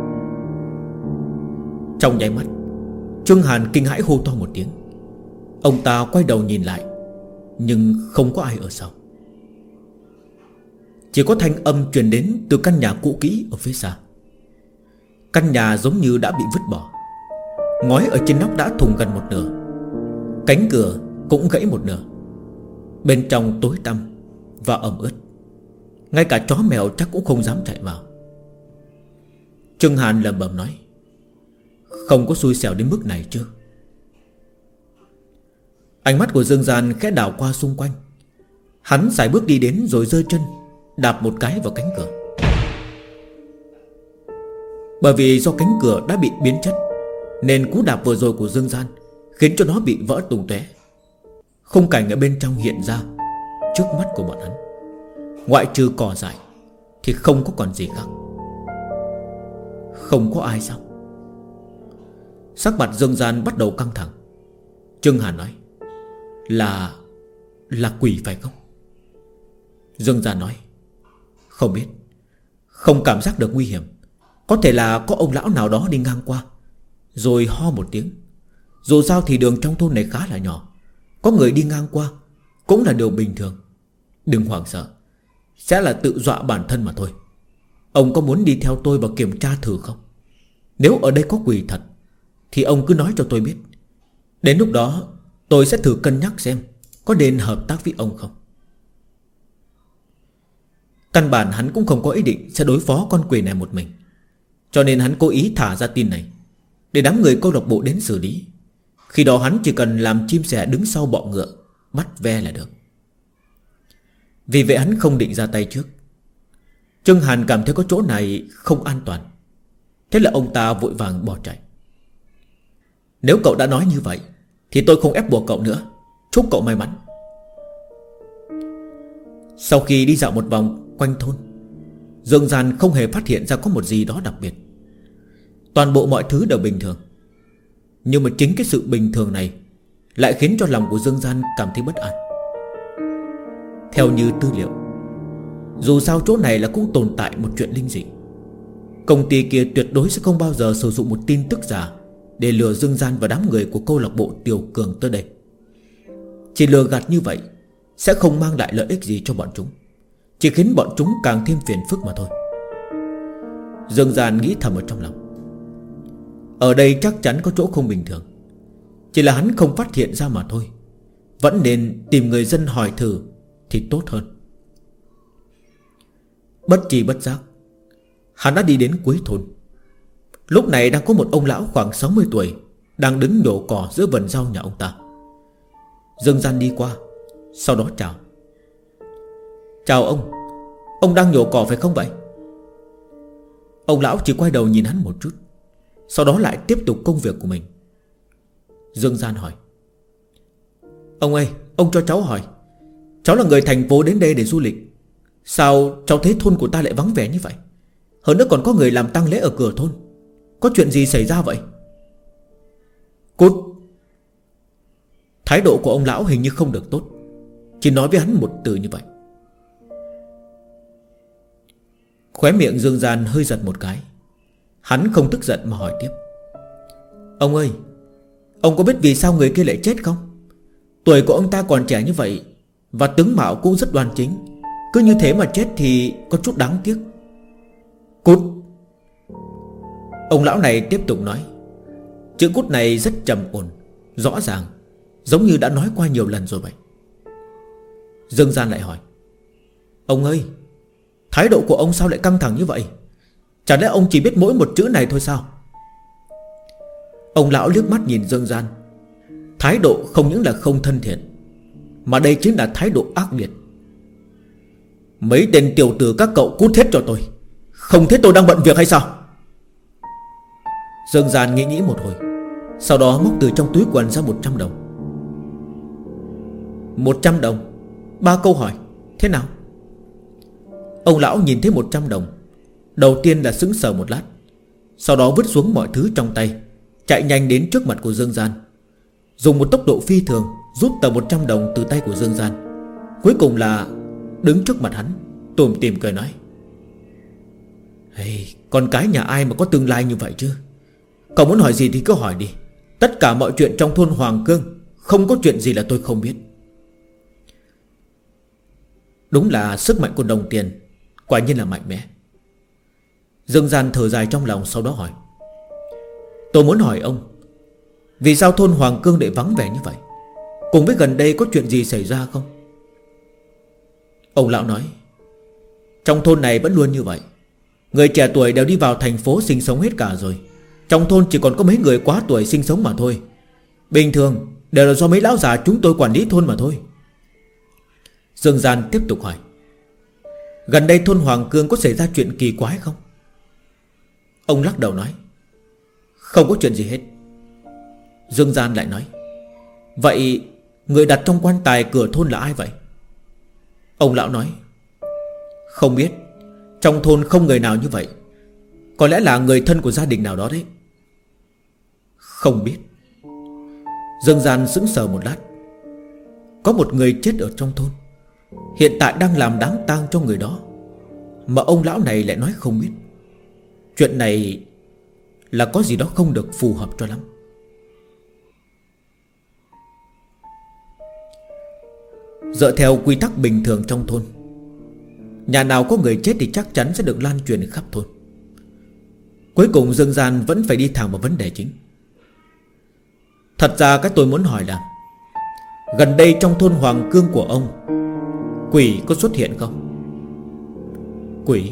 Trong nháy mắt, Trương Hàn kinh hãi hô to một tiếng. Ông ta quay đầu nhìn lại, nhưng không có ai ở sau. Chỉ có thanh âm truyền đến từ căn nhà cũ kỹ ở phía xa. Căn nhà giống như đã bị vứt bỏ. Ngói ở trên nóc đã thủng gần một nửa, cánh cửa cũng gãy một nửa. Bên trong tối tăm và ẩm ướt, ngay cả chó mèo chắc cũng không dám chạy vào. Trương Hàn lẩm bẩm nói: không có xui xẻo đến mức này chứ. Ánh mắt của Dương Gian khẽ đảo qua xung quanh. Hắn sải bước đi đến rồi giơ chân đạp một cái vào cánh cửa. Bởi vì do cánh cửa đã bị biến chất nên cú đạp vừa rồi của Dương Gian khiến cho nó bị vỡ tung tóe. Khung cảnh ở bên trong hiện ra trước mắt của bọn hắn, ngoại trừ cỏ dại thì không có còn gì khác. Không có ai sao? Sắc mặt Dương Gian bắt đầu căng thẳng. Trương Hàn nói: Là quỷ phải không? Dương Gian nói: không biết, không cảm giác được nguy hiểm. Có thể là có ông lão nào đó đi ngang qua rồi ho một tiếng. Dù sao thì đường trong thôn này khá là nhỏ, có người đi ngang qua cũng là điều bình thường. Đừng hoảng sợ, sẽ là tự dọa bản thân mà thôi. Ông có muốn đi theo tôi và kiểm tra thử không? Nếu ở đây có quỷ thật thì ông cứ nói cho tôi biết. Đến lúc đó tôi sẽ thử cân nhắc xem có nên hợp tác với ông không. Căn bản hắn cũng không có ý định sẽ đối phó con quỷ này một mình, cho nên hắn cố ý thả ra tin này để đám người câu lạc bộ đến xử lý. Khi đó hắn chỉ cần làm chim sẻ đứng sau bọ ngựa, bắt ve là được. Vì vậy hắn không định ra tay trước. Trương Hàn cảm thấy có chỗ này không an toàn, thế là ông ta vội vàng bỏ chạy. Nếu cậu đã nói như vậy thì tôi không ép buộc cậu nữa. Chúc cậu may mắn. Sau khi đi dạo một vòng quanh thôn, Dương Gian không hề phát hiện ra có một gì đó đặc biệt. Toàn bộ mọi thứ đều bình thường. Nhưng mà chính cái sự bình thường này lại khiến cho lòng của Dương Gian cảm thấy bất an. Theo như tư liệu, dù sao chỗ này là cũng tồn tại một chuyện linh dị. Công ty kia tuyệt đối sẽ không bao giờ sử dụng một tin tức giả để lừa Dương Gian và đám người của câu lạc bộ Tiểu Cường tới đây. Chỉ lừa gạt như vậy sẽ không mang lại lợi ích gì cho bọn chúng, chỉ khiến bọn chúng càng thêm phiền phức mà thôi. Dương Gian nghĩ thầm ở trong lòng. Ở đây chắc chắn có chỗ không bình thường, chỉ là hắn không phát hiện ra mà thôi. Vẫn nên tìm người dân hỏi thử thì tốt hơn. Bất tri bất giác, hắn đã đi đến cuối thôn. Lúc này đang có một ông lão khoảng 60 tuổi đang đứng nhổ cỏ giữa vườn rau nhà ông ta. Dương Gian đi qua, sau đó chào. Chào ông đang nhổ cỏ phải không vậy? Ông lão chỉ quay đầu nhìn hắn một chút, sau đó lại tiếp tục công việc của mình. Dương Gian hỏi: Ông ơi, ông cho cháu hỏi, cháu là người thành phố đến đây để du lịch, sao cháu thấy thôn của ta lại vắng vẻ như vậy? Hơn nữa còn có người làm tang lễ ở cửa thôn. Có chuyện gì xảy ra vậy? Cút! Thái độ của ông lão hình như không được tốt, chỉ nói với hắn một từ như vậy. Khóe miệng Dương Gian hơi giật một cái. Hắn không tức giận mà hỏi tiếp: Ông ơi, ông có biết vì sao người kia lại chết không? Tuổi của ông ta còn trẻ như vậy, và tướng mạo cũng rất đoan chính. Cứ như thế mà chết thì có chút đáng tiếc. Cút! Ông lão này tiếp tục nói. Chữ cút này rất trầm ổn, rõ ràng, giống như đã nói qua nhiều lần rồi vậy. Dương Gian lại hỏi: Ông ơi, thái độ của ông sao lại căng thẳng như vậy? Chẳng lẽ ông chỉ biết mỗi một chữ này thôi sao? Ông lão liếc mắt nhìn Dương Gian. Thái độ không những là không thân thiện, mà đây chính là thái độ ác liệt. Mấy tên tiểu tử các cậu cút hết cho tôi, không thấy tôi đang bận việc hay sao? Dương Gian nghĩ một hồi, sau đó móc từ trong túi quần ra 100 đồng. 100 đồng? 3 câu hỏi, thế nào? Ông lão nhìn thấy 100 đồng, đầu tiên là sững sờ một lát, sau đó vứt xuống mọi thứ trong tay, chạy nhanh đến trước mặt của Dương Gian, dùng một tốc độ phi thường rút tờ 100 đồng từ tay của Dương Gian. Cuối cùng là đứng trước mặt hắn, tủm tỉm cười nói: Hey, con cái nhà ai mà có tương lai như vậy chứ? Cậu muốn hỏi gì thì cứ hỏi đi. Tất cả mọi chuyện trong thôn Hoàng Cương, không có chuyện gì là tôi không biết. Đúng là sức mạnh của đồng tiền quả nhiên là mạnh mẽ. Dương Gian thở dài trong lòng, sau đó hỏi: Tôi muốn hỏi ông, vì sao thôn Hoàng Cương lại vắng vẻ như vậy? Cùng với gần đây có chuyện gì xảy ra không? Ông lão nói: Trong thôn này vẫn luôn như vậy. Người trẻ tuổi đều đi vào thành phố sinh sống hết cả rồi. Trong thôn chỉ còn có mấy người quá tuổi sinh sống mà thôi. Bình thường đều là do mấy lão già chúng tôi quản lý thôn mà thôi. Dương Gian tiếp tục hỏi: Gần đây thôn Hoàng Cương có xảy ra chuyện kỳ quái không? Ông lắc đầu nói: Không có chuyện gì hết. Dương Gian lại nói: Vậy người đặt trong quan tài cửa thôn là ai vậy? Ông lão nói: Không biết. Trong thôn không người nào như vậy. Có lẽ là người thân của gia đình nào đó đấy. Không biết. Dương Gian sững sờ một lát. Có một người chết ở trong thôn, hiện tại đang làm đám tang cho người đó, mà ông lão này lại nói không biết. Chuyện này là có gì đó không được phù hợp cho lắm. Dựa theo quy tắc bình thường trong thôn, nhà nào có người chết thì chắc chắn sẽ được lan truyền khắp thôn. Cuối cùng Dương Gian vẫn phải đi thẳng vào vấn đề chính. Thật ra cái tôi muốn hỏi là, gần đây trong thôn Hoàng Cương của ông, quỷ có xuất hiện không? Quỷ?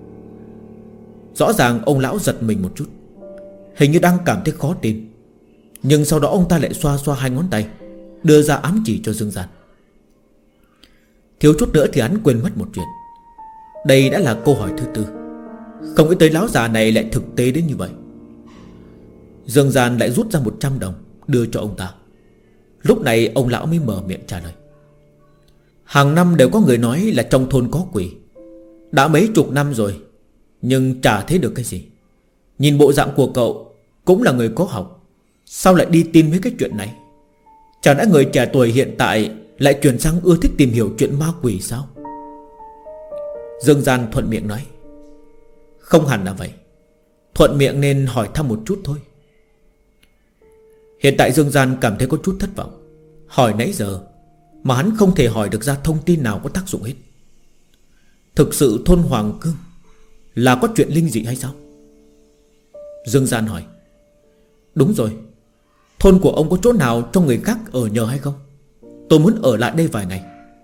Rõ ràng ông lão giật mình một chút, hình như đang cảm thấy khó tin. Nhưng sau đó ông ta lại xoa xoa hai ngón tay, đưa ra ám chỉ cho Dương Gian. Thiếu chút nữa thì hắn quên mất một chuyện. Đây đã là câu hỏi thứ tư. Không nghĩ tới lão già này lại thực tế đến như vậy. Dương Gian lại rút ra 100 đồng đưa cho ông ta. Lúc này ông lão mới mở miệng trả lời: Hàng năm đều có người nói là trong thôn có quỷ. Đã mấy chục năm rồi, nhưng chả thấy được cái gì. Nhìn bộ dạng của cậu cũng là người có học, sao lại đi tin mấy cái chuyện này? Chẳng lẽ người trẻ tuổi hiện tại lại chuyển sang ưa thích tìm hiểu chuyện ma quỷ sao? Dương Gian thuận miệng nói. Không hẳn là vậy. Thuận miệng nên hỏi thăm một chút thôi. Hiện tại Dương Gian cảm thấy có chút thất vọng. Hỏi nãy giờ mà hắn không thể hỏi được ra thông tin nào có tác dụng hết. Thực sự thôn Hoàng Cương là có chuyện linh dị hay sao? Dương Gian hỏi. Đúng rồi. Thôn của ông có chỗ nào cho người khác ở nhờ hay không? Tôi muốn ở lại đây vài ngày.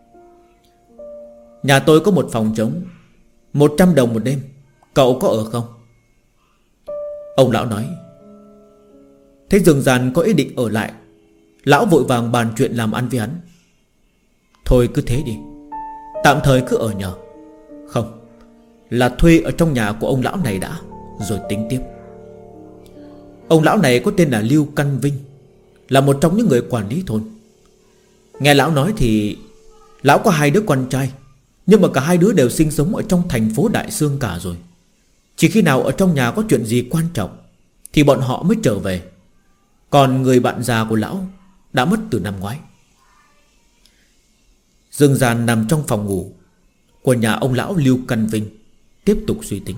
Nhà tôi có một phòng trống, 100 đồng một đêm. Cậu có ở không? Ông lão nói. Thế Dương Gian có ý định ở lại. Lão vội vàng bàn chuyện làm ăn với hắn. Thôi cứ thế đi, tạm thời cứ ở nhờ. Không, là thuê ở trong nhà của ông lão này đã, rồi tính tiếp. Ông lão này có tên là Lưu Căn Vinh, là một trong những người quản lý thôn. Nghe lão nói thì lão có 2 đứa con trai, nhưng mà cả 2 đứa đều sinh sống ở trong thành phố Đại Xương cả rồi. Chỉ khi nào ở trong nhà có chuyện gì quan trọng thì bọn họ mới trở về. Còn người bạn già của lão đã mất từ năm ngoái. Dương Gian nằm trong phòng ngủ của nhà ông lão Lưu Căn Vinh, tiếp tục suy tính.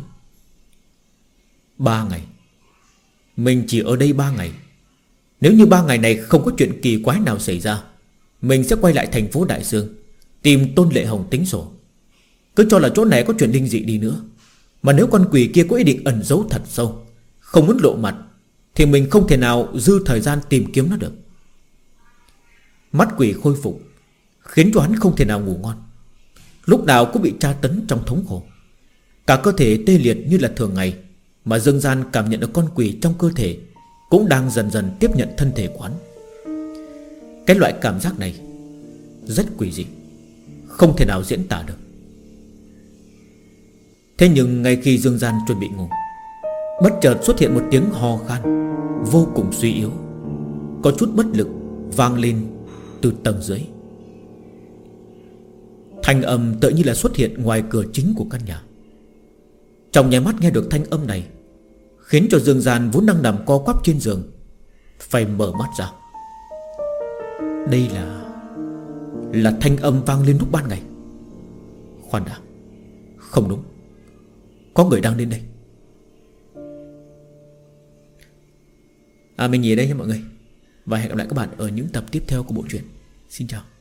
3 ngày. Mình chỉ ở đây 3 ngày. Nếu như 3 ngày này không có chuyện kỳ quái nào xảy ra, mình sẽ quay lại thành phố Đại Xương, tìm Tôn Lệ Hồng tính sổ. Cứ cho là chỗ này có chuyện linh dị đi nữa, mà nếu con quỷ kia có ý định ẩn giấu thật sâu, không muốn lộ mặt, thì mình không thể nào dư thời gian tìm kiếm nó được. Mắt quỷ khôi phục khiến cho hắn không thể nào ngủ ngon. Lúc nào cũng bị tra tấn trong thống khổ. Cả cơ thể tê liệt như là thường ngày, mà Dương Gian cảm nhận được con quỷ trong cơ thể cũng đang dần dần tiếp nhận thân thể của hắn. Cái loại cảm giác này rất quỷ dị, không thể nào diễn tả được. Thế nhưng ngay khi Dương Gian chuẩn bị ngủ, bất chợt xuất hiện một tiếng ho khan vô cùng suy yếu, có chút bất lực vang lên từ tầng dưới. Thanh âm tự như là xuất hiện ngoài cửa chính của căn nhà. Trong nháy mắt nghe được thanh âm này, khiến cho Dương Gian vốn đang nằm co quắp trên giường phải mở mắt ra. Đây là thanh âm vang lên lúc ban ngày. Khoan đã, không đúng, có người đang đến đây. Mình nghỉ đây nha mọi người, và hẹn gặp lại các bạn ở những tập tiếp theo của bộ truyện. Xin chào.